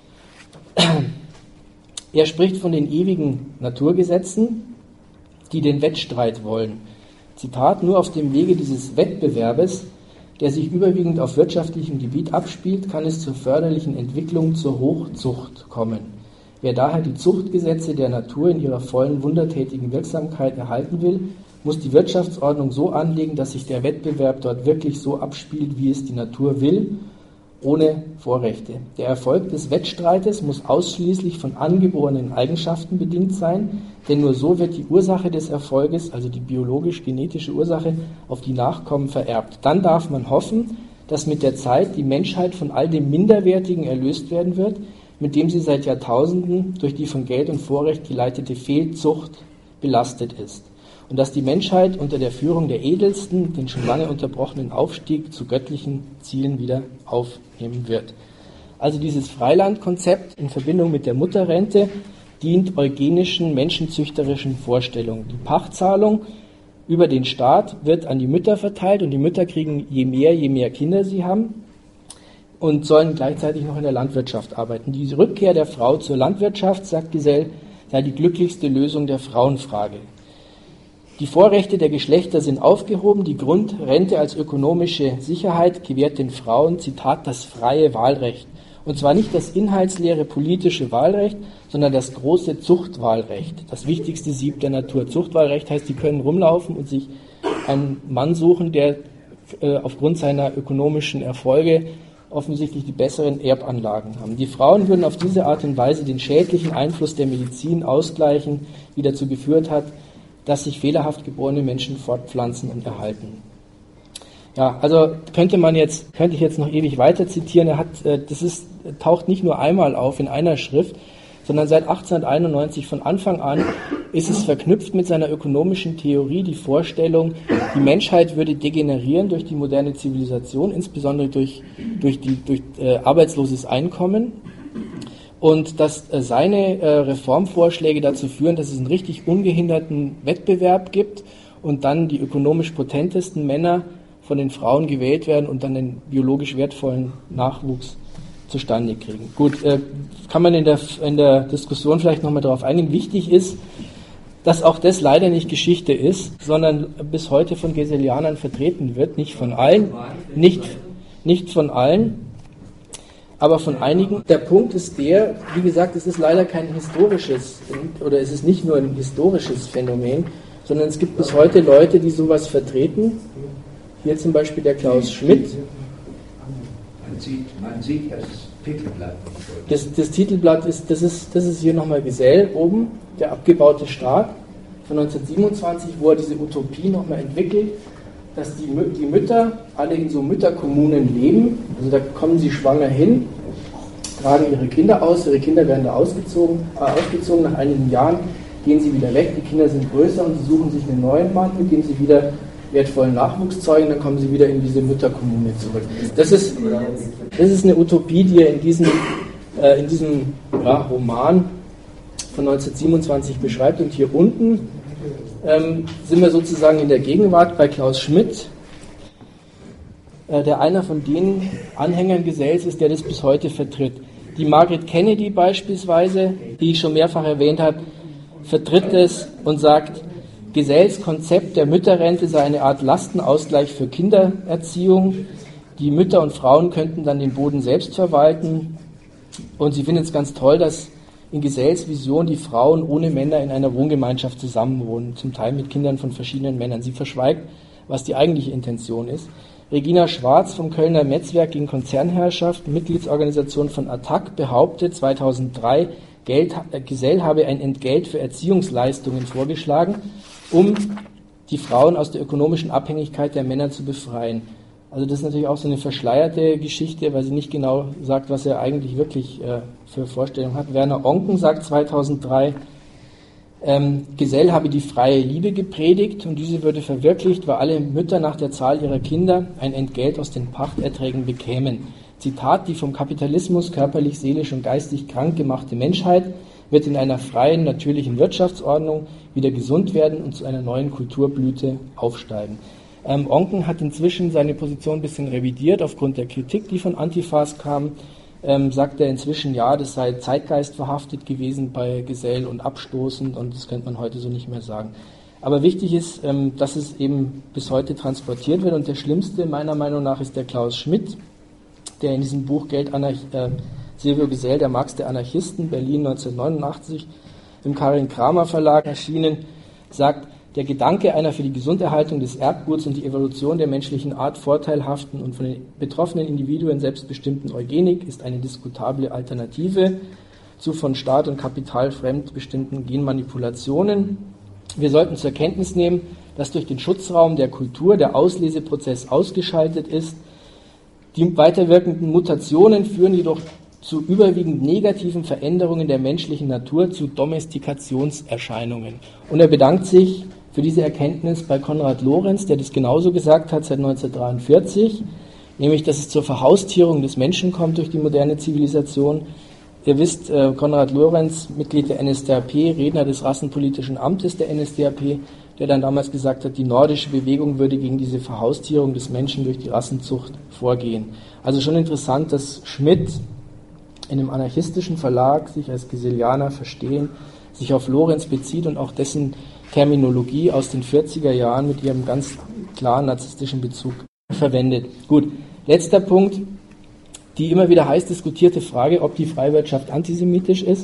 Er spricht von den ewigen Naturgesetzen, die den Wettstreit wollen. Zitat, nur auf dem Wege dieses Wettbewerbes, der sich überwiegend auf wirtschaftlichem Gebiet abspielt, kann es zur förderlichen Entwicklung zur Hochzucht kommen. Wer daher die Zuchtgesetze der Natur in ihrer vollen, wundertätigen Wirksamkeit erhalten will, muss die Wirtschaftsordnung so anlegen, dass sich der Wettbewerb dort wirklich so abspielt, wie es die Natur will, ohne Vorrechte. Der Erfolg des Wettstreites muss ausschließlich von angeborenen Eigenschaften bedingt sein, denn nur so wird die Ursache des Erfolges, also die biologisch-genetische Ursache, auf die Nachkommen vererbt. Dann darf man hoffen, dass mit der Zeit die Menschheit von all dem Minderwertigen erlöst werden wird, mit dem sie seit Jahrtausenden durch die von Geld und Vorrecht geleitete Fehlzucht belastet ist. Und dass die Menschheit unter der Führung der Edelsten den schon lange unterbrochenen Aufstieg zu göttlichen Zielen wieder aufnehmen wird. Also dieses Freilandkonzept in Verbindung mit der Mutterrente dient eugenischen, menschenzüchterischen Vorstellungen. Die Pachtzahlung über den Staat wird an die Mütter verteilt und die Mütter kriegen je mehr, je mehr Kinder sie haben und sollen gleichzeitig noch in der Landwirtschaft arbeiten. Die Rückkehr der Frau zur Landwirtschaft, sagt Gesell, sei die glücklichste Lösung der Frauenfrage. Die Vorrechte der Geschlechter sind aufgehoben, die Grundrente als ökonomische Sicherheit gewährt den Frauen, Zitat, das freie Wahlrecht. Und zwar nicht das inhaltsleere politische Wahlrecht, sondern das große Zuchtwahlrecht, das wichtigste Sieb der Natur. Zuchtwahlrecht heißt, die können rumlaufen und sich einen Mann suchen, der äh, aufgrund seiner ökonomischen Erfolge offensichtlich die besseren Erbanlagen haben. Die Frauen würden auf diese Art und Weise den schädlichen Einfluss der Medizin ausgleichen, wie dazu geführt hat, dass sich fehlerhaft geborene Menschen fortpflanzen und erhalten. Ja, also könnte man jetzt, könnte ich jetzt noch ewig weiter zitieren. Er hat, das ist, taucht nicht nur einmal auf in einer Schrift, sondern seit achtzehnhunderteinundneunzig von Anfang an ist es verknüpft mit seiner ökonomischen Theorie, die Vorstellung, die Menschheit würde degenerieren durch die moderne Zivilisation, insbesondere durch, durch, die, durch äh, arbeitsloses Einkommen. Und dass äh, seine äh, Reformvorschläge dazu führen, dass es einen richtig ungehinderten Wettbewerb gibt und dann die ökonomisch potentesten Männer von den Frauen gewählt werden und dann den biologisch wertvollen Nachwuchs zustande kriegen. Gut, äh, kann man in der, in der Diskussion vielleicht nochmal darauf eingehen. Wichtig ist, dass auch das leider nicht Geschichte ist, sondern bis heute von Geselianern vertreten wird, nicht von allen, nicht, nicht von allen, aber von einigen. Der Punkt ist der, wie gesagt, es ist leider kein historisches, oder es ist nicht nur ein historisches Phänomen, sondern es gibt bis heute Leute, die sowas vertreten. Hier zum Beispiel der Klaus Schmidt. Man sieht, man sieht das Titelblatt. Das, das Titelblatt ist, das ist, das ist hier nochmal Gesell oben, der abgebaute Staat von neunzehnhundertsiebenundzwanzig, wo er diese Utopie nochmal entwickelt, dass die, die Mütter alle in so Mütterkommunen leben. Also da kommen sie schwanger hin, tragen ihre Kinder aus, ihre Kinder werden da ausgezogen, äh, ausgezogen, nach einigen Jahren gehen sie wieder weg, die Kinder sind größer und sie suchen sich einen neuen Mann, mit dem sie wieder wertvollen Nachwuchs zeugen, dann kommen sie wieder in diese Mütterkommune zurück. Das ist, das ist eine Utopie, die er in diesem, äh, in diesem ja, Roman von neunzehnhundertsiebenundzwanzig beschreibt. Und hier unten ähm, sind wir sozusagen in der Gegenwart bei Klaus Schmidt, äh, der einer von den Anhängern Gesells ist, der das bis heute vertritt. Die Margaret Kennedy beispielsweise, die ich schon mehrfach erwähnt habe, vertritt es und sagt, Gesells Konzept der Mütterrente sei eine Art Lastenausgleich für Kindererziehung. Die Mütter und Frauen könnten dann den Boden selbst verwalten. Und sie findet es ganz toll, dass in Gesells Vision die Frauen ohne Männer in einer Wohngemeinschaft zusammenwohnen, zum Teil mit Kindern von verschiedenen Männern. Sie verschweigt, was die eigentliche Intention ist. Regina Schwarz vom Kölner Netzwerk gegen Konzernherrschaft, Mitgliedsorganisation von A T T A C, behauptet zweitausenddrei, Geld, äh, Gesell habe ein Entgelt für Erziehungsleistungen vorgeschlagen, um die Frauen aus der ökonomischen Abhängigkeit der Männer zu befreien. Also das ist natürlich auch so eine verschleierte Geschichte, weil sie nicht genau sagt, was er eigentlich wirklich äh, für Vorstellungen hat. Werner Oncken sagt zweitausenddrei, ähm, Gesell habe die freie Liebe gepredigt und diese würde verwirklicht, weil alle Mütter nach der Zahl ihrer Kinder ein Entgelt aus den Pachterträgen bekämen. Zitat, die vom Kapitalismus körperlich, seelisch und geistig krank gemachte Menschheit wird in einer freien, natürlichen Wirtschaftsordnung wieder gesund werden und zu einer neuen Kulturblüte aufsteigen. Ähm, Oncken hat inzwischen seine Position ein bisschen revidiert aufgrund der Kritik, die von Antifas kam. Ähm, sagt er inzwischen, ja, das sei zeitgeistverhaftet gewesen bei Gesell und abstoßend und das könnte man heute so nicht mehr sagen. Aber wichtig ist, ähm, dass es eben bis heute transportiert wird und der schlimmste meiner Meinung nach ist der Klaus Schmidt, der in diesem Buch Geld Anarch- äh, Silvio Gesell, der Marx der Anarchisten, Berlin neunzehnhundertneunundachtzig, im Karin Kramer Verlag erschienen, sagt, der Gedanke einer für die Gesunderhaltung des Erbguts und die Evolution der menschlichen Art vorteilhaften und von den betroffenen Individuen selbstbestimmten Eugenik ist eine diskutable Alternative zu von Staat und Kapital fremdbestimmten Genmanipulationen. Wir sollten zur Kenntnis nehmen, dass durch den Schutzraum der Kultur der Ausleseprozess ausgeschaltet ist. Die weiterwirkenden Mutationen führen jedoch zu überwiegend negativen Veränderungen der menschlichen Natur, zu Domestikationserscheinungen. Und er bedankt sich für diese Erkenntnis bei Konrad Lorenz, der das genauso gesagt hat seit neunzehnhundertdreiundvierzig, nämlich, dass es zur Verhaustierung des Menschen kommt durch die moderne Zivilisation. Ihr wisst, äh, Konrad Lorenz, Mitglied der N S D A P, Redner des Rassenpolitischen Amtes der N S D A P, der dann damals gesagt hat, die nordische Bewegung würde gegen diese Verhaustierung des Menschen durch die Rassenzucht vorgehen. Also schon interessant, dass Schmidt in einem anarchistischen Verlag sich als Gesellianer verstehen, sich auf Lorenz bezieht und auch dessen Terminologie aus den vierziger Jahren mit ihrem ganz klaren narzisstischen Bezug verwendet. Gut, letzter Punkt, die immer wieder heiß diskutierte Frage, ob die Freiwirtschaft antisemitisch ist.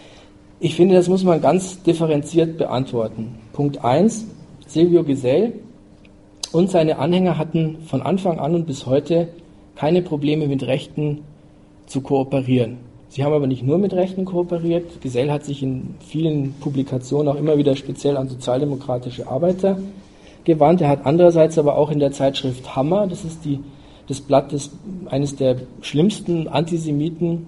Ich finde, das muss man ganz differenziert beantworten. Punkt eins, Silvio Gesell und seine Anhänger hatten von Anfang an und bis heute keine Probleme mit Rechten zu kooperieren. Sie haben aber nicht nur mit Rechten kooperiert. Gesell hat sich in vielen Publikationen auch immer wieder speziell an sozialdemokratische Arbeiter gewandt. Er hat andererseits aber auch in der Zeitschrift Hammer, das ist die, das Blatt des, eines der schlimmsten Antisemiten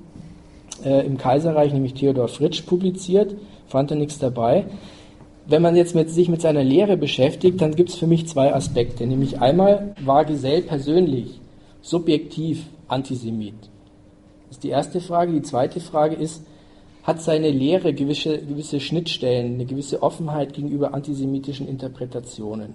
äh, im Kaiserreich, nämlich Theodor Fritsch, publiziert, fand er nichts dabei. Wenn man jetzt mit, sich mit seiner Lehre beschäftigt, dann gibt es für mich zwei Aspekte. Nämlich einmal, war Gesell persönlich subjektiv Antisemit? Das ist die erste Frage. Die zweite Frage ist, hat seine Lehre gewisse, gewisse Schnittstellen, eine gewisse Offenheit gegenüber antisemitischen Interpretationen?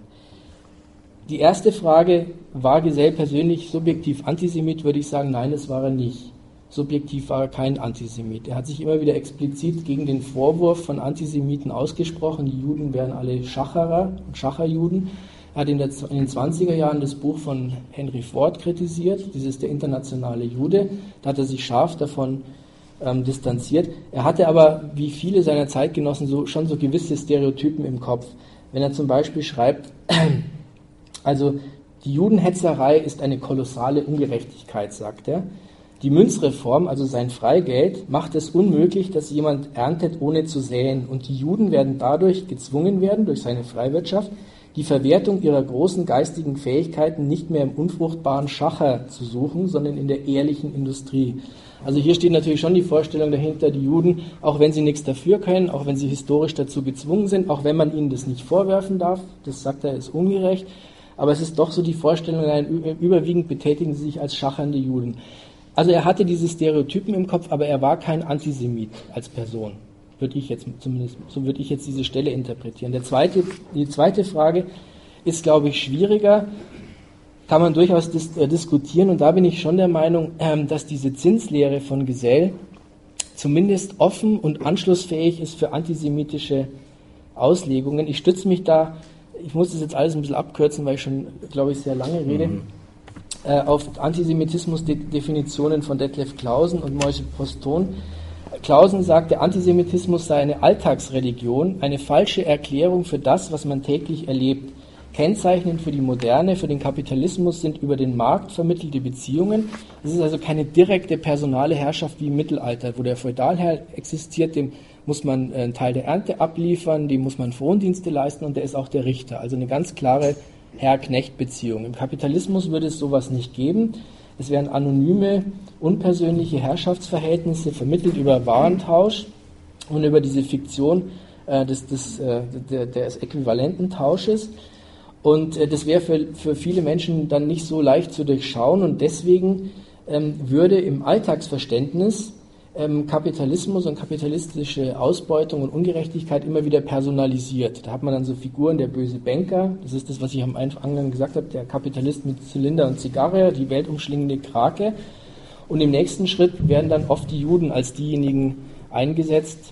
Die erste Frage, war Gesell persönlich subjektiv Antisemit, würde ich sagen, nein, das war er nicht. subjektiv war er kein Antisemit. Er hat sich immer wieder explizit gegen den Vorwurf von Antisemiten ausgesprochen, die Juden wären alle Schacherer und Schacherjuden. Er hat in, der, in den zwanziger Jahren das Buch von Henry Ford kritisiert, dieses Der internationale Jude. Da hat er sich scharf davon ähm, distanziert. Er hatte aber, wie viele seiner Zeitgenossen, so, schon so gewisse Stereotypen im Kopf. Wenn er zum Beispiel schreibt, also die Judenhetzerei ist eine kolossale Ungerechtigkeit, sagt er. Die Münzreform, also sein Freigeld, macht es unmöglich, dass jemand erntet, ohne zu säen. Und die Juden werden dadurch gezwungen werden, durch seine Freiwirtschaft, die Verwertung ihrer großen geistigen Fähigkeiten nicht mehr im unfruchtbaren Schacher zu suchen, sondern in der ehrlichen Industrie. Also hier steht natürlich schon die Vorstellung dahinter, die Juden, auch wenn sie nichts dafür können, auch wenn sie historisch dazu gezwungen sind, auch wenn man ihnen das nicht vorwerfen darf, das sagt er, ist ungerecht, aber es ist doch so die Vorstellung, nein, überwiegend betätigen sie sich als schachernde Juden. Also er hatte diese Stereotypen im Kopf, aber er war kein Antisemit als Person. Würde ich jetzt zumindest, so würde ich jetzt diese Stelle interpretieren. Der zweite, die zweite Frage ist, glaube ich, schwieriger, kann man durchaus dis, äh, diskutieren, und da bin ich schon der Meinung, ähm, dass diese Zinslehre von Gesell zumindest offen und anschlussfähig ist für antisemitische Auslegungen. Ich stütze mich da, ich muss das jetzt alles ein bisschen abkürzen, weil ich schon, glaube ich, sehr lange rede, mhm. äh, auf Antisemitismus-Definitionen von Detlef Clausen und Moishe Poston. Clausen sagt, der Antisemitismus sei eine Alltagsreligion, eine falsche Erklärung für das, was man täglich erlebt. Kennzeichnend für die Moderne, für den Kapitalismus sind über den Markt vermittelte Beziehungen. Es ist also keine direkte personale Herrschaft wie im Mittelalter, wo der Feudalherr existiert, dem muss man einen Teil der Ernte abliefern, dem muss man Frondienste leisten, und der ist auch der Richter. Also eine ganz klare Herr-Knecht-Beziehung. Im Kapitalismus würde es sowas nicht geben. Es wären anonyme, unpersönliche Herrschaftsverhältnisse, vermittelt über Warentausch und über diese Fiktion äh, des, des, äh, des, des äquivalenten Tausches. Und äh, das wäre für, für viele Menschen dann nicht so leicht zu durchschauen, und deswegen ähm, würde im Alltagsverständnis ähm, Kapitalismus und kapitalistische Ausbeutung und Ungerechtigkeit immer wieder personalisiert. Da hat man dann so Figuren, der böse Banker, das ist das, was ich am Anfang gesagt habe, der Kapitalist mit Zylinder und Zigarre, die weltumschlingende Krake. Und im nächsten Schritt werden dann oft die Juden als diejenigen eingesetzt,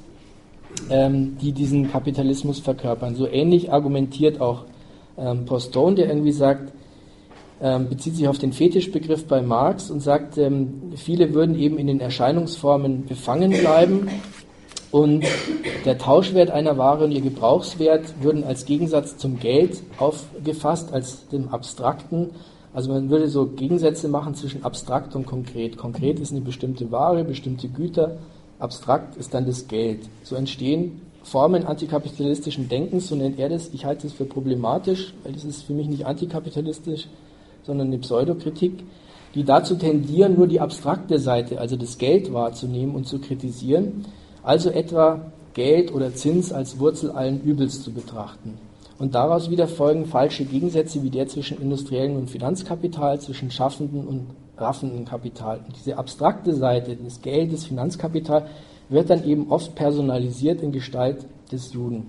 ähm, die diesen Kapitalismus verkörpern. So ähnlich argumentiert auch ähm, Poston, der irgendwie sagt, ähm, bezieht sich auf den Fetischbegriff bei Marx und sagt, ähm, viele würden eben in den Erscheinungsformen befangen bleiben, und der Tauschwert einer Ware und ihr Gebrauchswert würden als Gegensatz zum Geld aufgefasst, als dem Abstrakten. Also man würde so Gegensätze machen zwischen abstrakt und konkret. Konkret ist eine bestimmte Ware, bestimmte Güter, abstrakt ist dann das Geld. So entstehen Formen antikapitalistischen Denkens, so nennt er das. Ich halte es für problematisch, weil das ist für mich nicht antikapitalistisch, sondern eine Pseudokritik, die dazu tendieren, nur die abstrakte Seite, also das Geld wahrzunehmen und zu kritisieren, also etwa Geld oder Zins als Wurzel allen Übels zu betrachten. Und daraus wieder folgen falsche Gegensätze wie der zwischen industriellem und Finanzkapital, zwischen schaffendem und raffendem Kapital. Und diese abstrakte Seite des Geldes, Finanzkapital, wird dann eben oft personalisiert in Gestalt des Juden.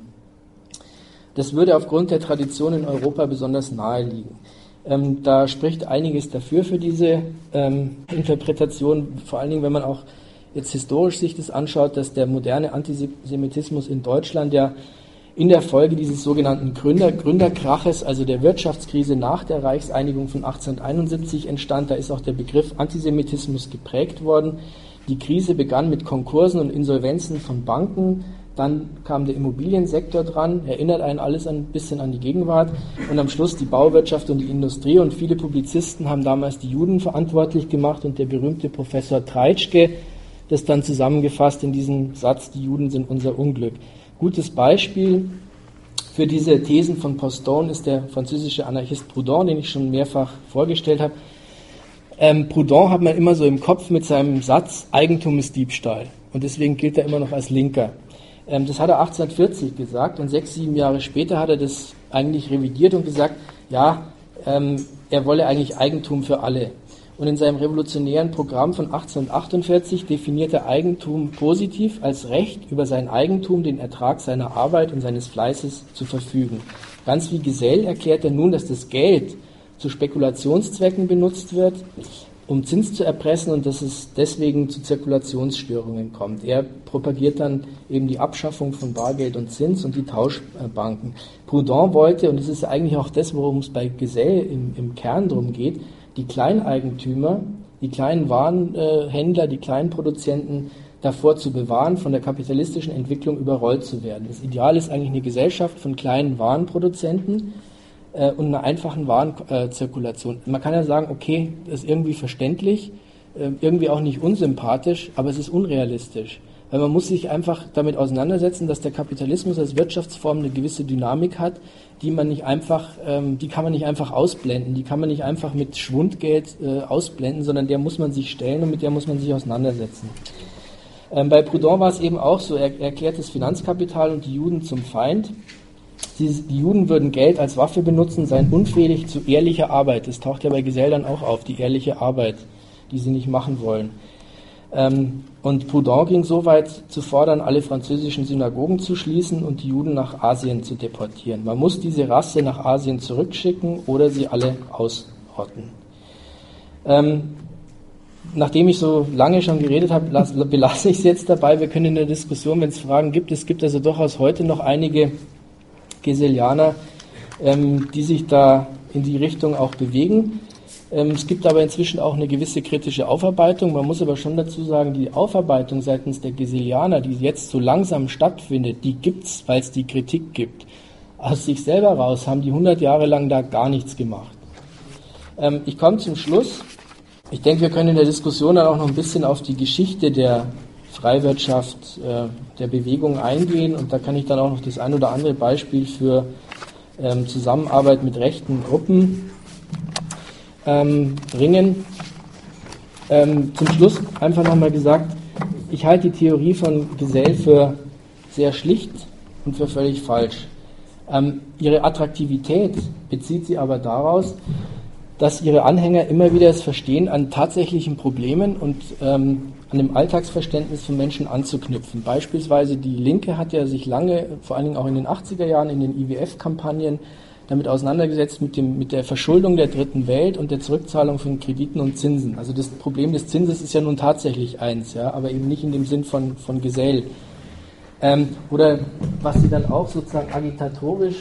Das würde aufgrund der Tradition in Europa besonders nahe liegen. Ähm, da spricht einiges dafür für diese ähm, Interpretation, vor allen Dingen, wenn man auch jetzt historisch sich das anschaut, dass der moderne Antisemitismus in Deutschland ja in der Folge dieses sogenannten Gründer, Gründerkraches, also der Wirtschaftskrise nach der Reichseinigung von achtzehnhunderteinundsiebzig entstand. Da ist auch der Begriff Antisemitismus geprägt worden. Die Krise begann mit Konkursen und Insolvenzen von Banken. Dann kam der Immobiliensektor dran, erinnert einen alles ein bisschen an die Gegenwart. Und am Schluss die Bauwirtschaft und die Industrie. Und viele Publizisten haben damals die Juden verantwortlich gemacht. Und der berühmte Professor Treitschke, das dann zusammengefasst in diesem Satz, die Juden sind unser Unglück. Gutes Beispiel für diese Thesen von Poston ist der französische Anarchist Proudhon, den ich schon mehrfach vorgestellt habe. Ähm, Proudhon hat man immer so im Kopf mit seinem Satz, Eigentum ist Diebstahl. Und deswegen gilt er immer noch als Linker. Ähm, das hat er achtzehnhundertvierzig gesagt, und sechs, sieben Jahre später hat er das eigentlich revidiert und gesagt, ja, ähm, er wolle eigentlich Eigentum für alle. Und in seinem revolutionären Programm von achtzehnhundertachtundvierzig definiert er Eigentum positiv als Recht, über sein Eigentum, den Ertrag seiner Arbeit und seines Fleißes zu verfügen. Ganz wie Gesell erklärt er nun, dass das Geld zu Spekulationszwecken benutzt wird, um Zins zu erpressen und dass es deswegen zu Zirkulationsstörungen kommt. Er propagiert dann eben die Abschaffung von Bargeld und Zins und die Tauschbanken. Proudhon wollte, und das ist eigentlich auch das, worum es bei Gesell im, im Kern drum geht, die Kleineigentümer, die kleinen Warenhändler, die kleinen Produzenten davor zu bewahren, von der kapitalistischen Entwicklung überrollt zu werden. Das Ideal ist eigentlich eine Gesellschaft von kleinen Warenproduzenten äh, und einer einfachen Warenzirkulation. Man kann ja sagen, okay, das ist irgendwie verständlich, äh, irgendwie auch nicht unsympathisch, aber es ist unrealistisch. Weil man muss sich einfach damit auseinandersetzen, dass der Kapitalismus als Wirtschaftsform eine gewisse Dynamik hat, die man nicht einfach, ähm, die kann man nicht einfach ausblenden, die kann man nicht einfach mit Schwundgeld äh, ausblenden, sondern der muss man sich stellen und mit der muss man sich auseinandersetzen. Ähm, bei Proudhon war es eben auch so, er, er erklärt das Finanzkapital und die Juden zum Feind. Die, die Juden würden Geld als Waffe benutzen, seien unfähig zu ehrlicher Arbeit. Das taucht ja bei Gesell dann auch auf, die ehrliche Arbeit, die sie nicht machen wollen. Ähm, und Proudhon ging so weit zu fordern, alle französischen Synagogen zu schließen und die Juden nach Asien zu deportieren. Man muss diese Rasse nach Asien zurückschicken oder sie alle ausrotten. Ähm, Nachdem ich so lange schon geredet habe, belasse ich es jetzt dabei. Wir können in der Diskussion, wenn es Fragen gibt, es gibt also durchaus heute noch einige Gesellianer, ähm, die sich da in die Richtung auch bewegen. Ähm, es gibt aber inzwischen auch eine gewisse kritische Aufarbeitung. Man muss aber schon dazu sagen, die Aufarbeitung seitens der Gesellianer, die jetzt so langsam stattfindet, die gibt es, weil es die Kritik gibt. Aus sich selber raus haben die hundert Jahre lang da gar nichts gemacht. Ähm, ich komme zum Schluss. Ich denke, wir können in der Diskussion dann auch noch ein bisschen auf die Geschichte der Freiwirtschaft, äh, der Bewegung eingehen und da kann ich dann auch noch das ein oder andere Beispiel für ähm, Zusammenarbeit mit rechten Gruppen ähm, bringen. Ähm, zum Schluss einfach nochmal gesagt, ich halte die Theorie von Gesell für sehr schlicht und für völlig falsch. Ähm, ihre Attraktivität bezieht sie aber daraus, dass ihre Anhänger immer wieder das Verstehen an tatsächlichen Problemen und ähm, an dem Alltagsverständnis von Menschen anzuknüpfen. Beispielsweise die Linke hat ja sich lange, vor allen Dingen auch in den achtziger Jahren, in den I W F-Kampagnen damit auseinandergesetzt mit, dem, mit der Verschuldung der dritten Welt und der Zurückzahlung von Krediten und Zinsen. Also das Problem des Zinses ist ja nun tatsächlich eins, ja, aber eben nicht in dem Sinn von, von Gesell. Ähm, oder was sie dann auch sozusagen agitatorisch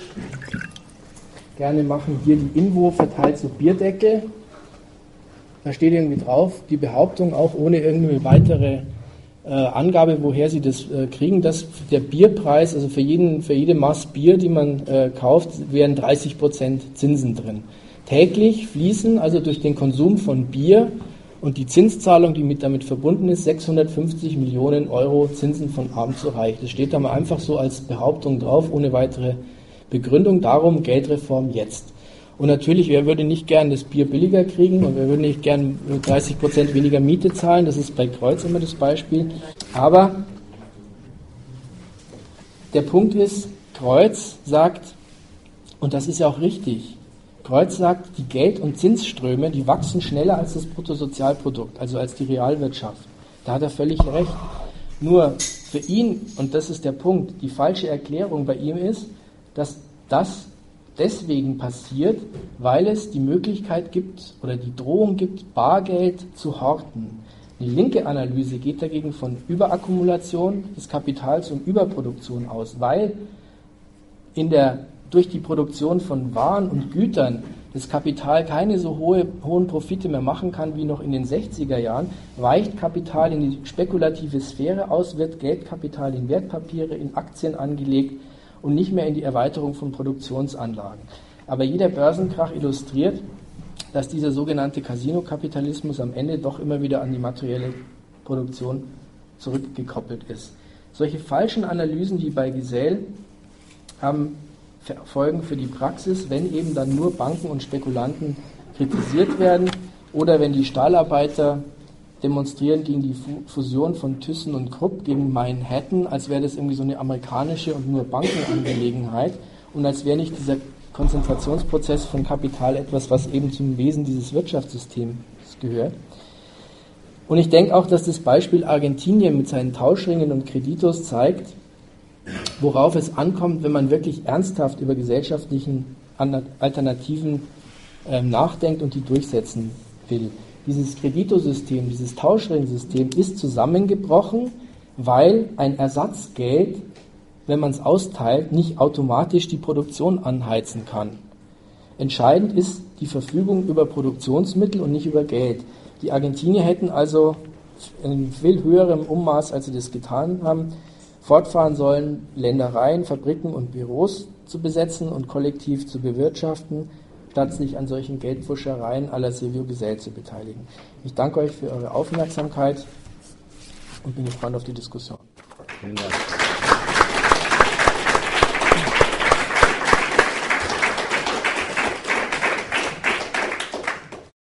gerne machen, hier die Invo verteilt so Bierdeckel. Da steht irgendwie drauf, die Behauptung, auch ohne irgendeine weitere äh, Angabe, woher sie das äh, kriegen, dass der Bierpreis, also für, jeden, für jede Maß Bier, die man äh, kauft, wären dreißig Prozent Zinsen drin. Täglich fließen also durch den Konsum von Bier und die Zinszahlung, die mit damit verbunden ist, sechshundertfünfzig Millionen Euro Zinsen von arm zu reich. Das steht da mal einfach so als Behauptung drauf, ohne weitere Begründung. Darum Geldreform jetzt. Und natürlich, wer würde nicht gern das Bier billiger kriegen und wer würde nicht gern dreißig Prozent weniger Miete zahlen, das ist bei Kreuz immer das Beispiel. Aber der Punkt ist, Kreuz sagt, und das ist ja auch richtig, Kreuz sagt, die Geld- und Zinsströme, die wachsen schneller als das Bruttosozialprodukt, also als die Realwirtschaft. Da hat er völlig recht. Nur für ihn, und das ist der Punkt, die falsche Erklärung bei ihm ist, dass das deswegen passiert, weil es die Möglichkeit gibt oder die Drohung gibt, Bargeld zu horten. Die linke Analyse geht dagegen von Überakkumulation des Kapitals und Überproduktion aus, weil in der, durch die Produktion von Waren und Gütern das Kapital keine so hohe, hohen Profite mehr machen kann wie noch in den sechziger Jahren, weicht Kapital in die spekulative Sphäre aus, wird Geldkapital in Wertpapiere, in Aktien angelegt und nicht mehr in die Erweiterung von Produktionsanlagen. Aber jeder Börsenkrach illustriert, dass dieser sogenannte Casino-Kapitalismus am Ende doch immer wieder an die materielle Produktion zurückgekoppelt ist. Solche falschen Analysen wie bei Gesell haben Folgen für die Praxis, wenn eben dann nur Banken und Spekulanten kritisiert werden oder wenn die Stahlarbeiter demonstrieren gegen die Fusion von Thyssen und Krupp gegen Manhattan, als wäre das irgendwie so eine amerikanische und nur Bankenangelegenheit und als wäre nicht dieser Konzentrationsprozess von Kapital etwas, was eben zum Wesen dieses Wirtschaftssystems gehört. Und ich denke auch, dass das Beispiel Argentinien mit seinen Tauschringen und Kreditos zeigt, worauf es ankommt, wenn man wirklich ernsthaft über gesellschaftlichen Alternativen äh, nachdenkt und die durchsetzen will. Dieses Kreditosystem, dieses Tauschringsystem ist zusammengebrochen, weil ein Ersatzgeld, wenn man es austeilt, nicht automatisch die Produktion anheizen kann. Entscheidend ist die Verfügung über Produktionsmittel und nicht über Geld. Die Argentinier hätten also in viel höherem Ummaß, als sie das getan haben, fortfahren sollen, Ländereien, Fabriken und Büros zu besetzen und kollektiv zu bewirtschaften, statt sich an solchen Geldpfuschereien à la Silvio Gesell zu beteiligen. Ich danke euch für eure Aufmerksamkeit und bin gespannt auf die Diskussion. Vielen Dank.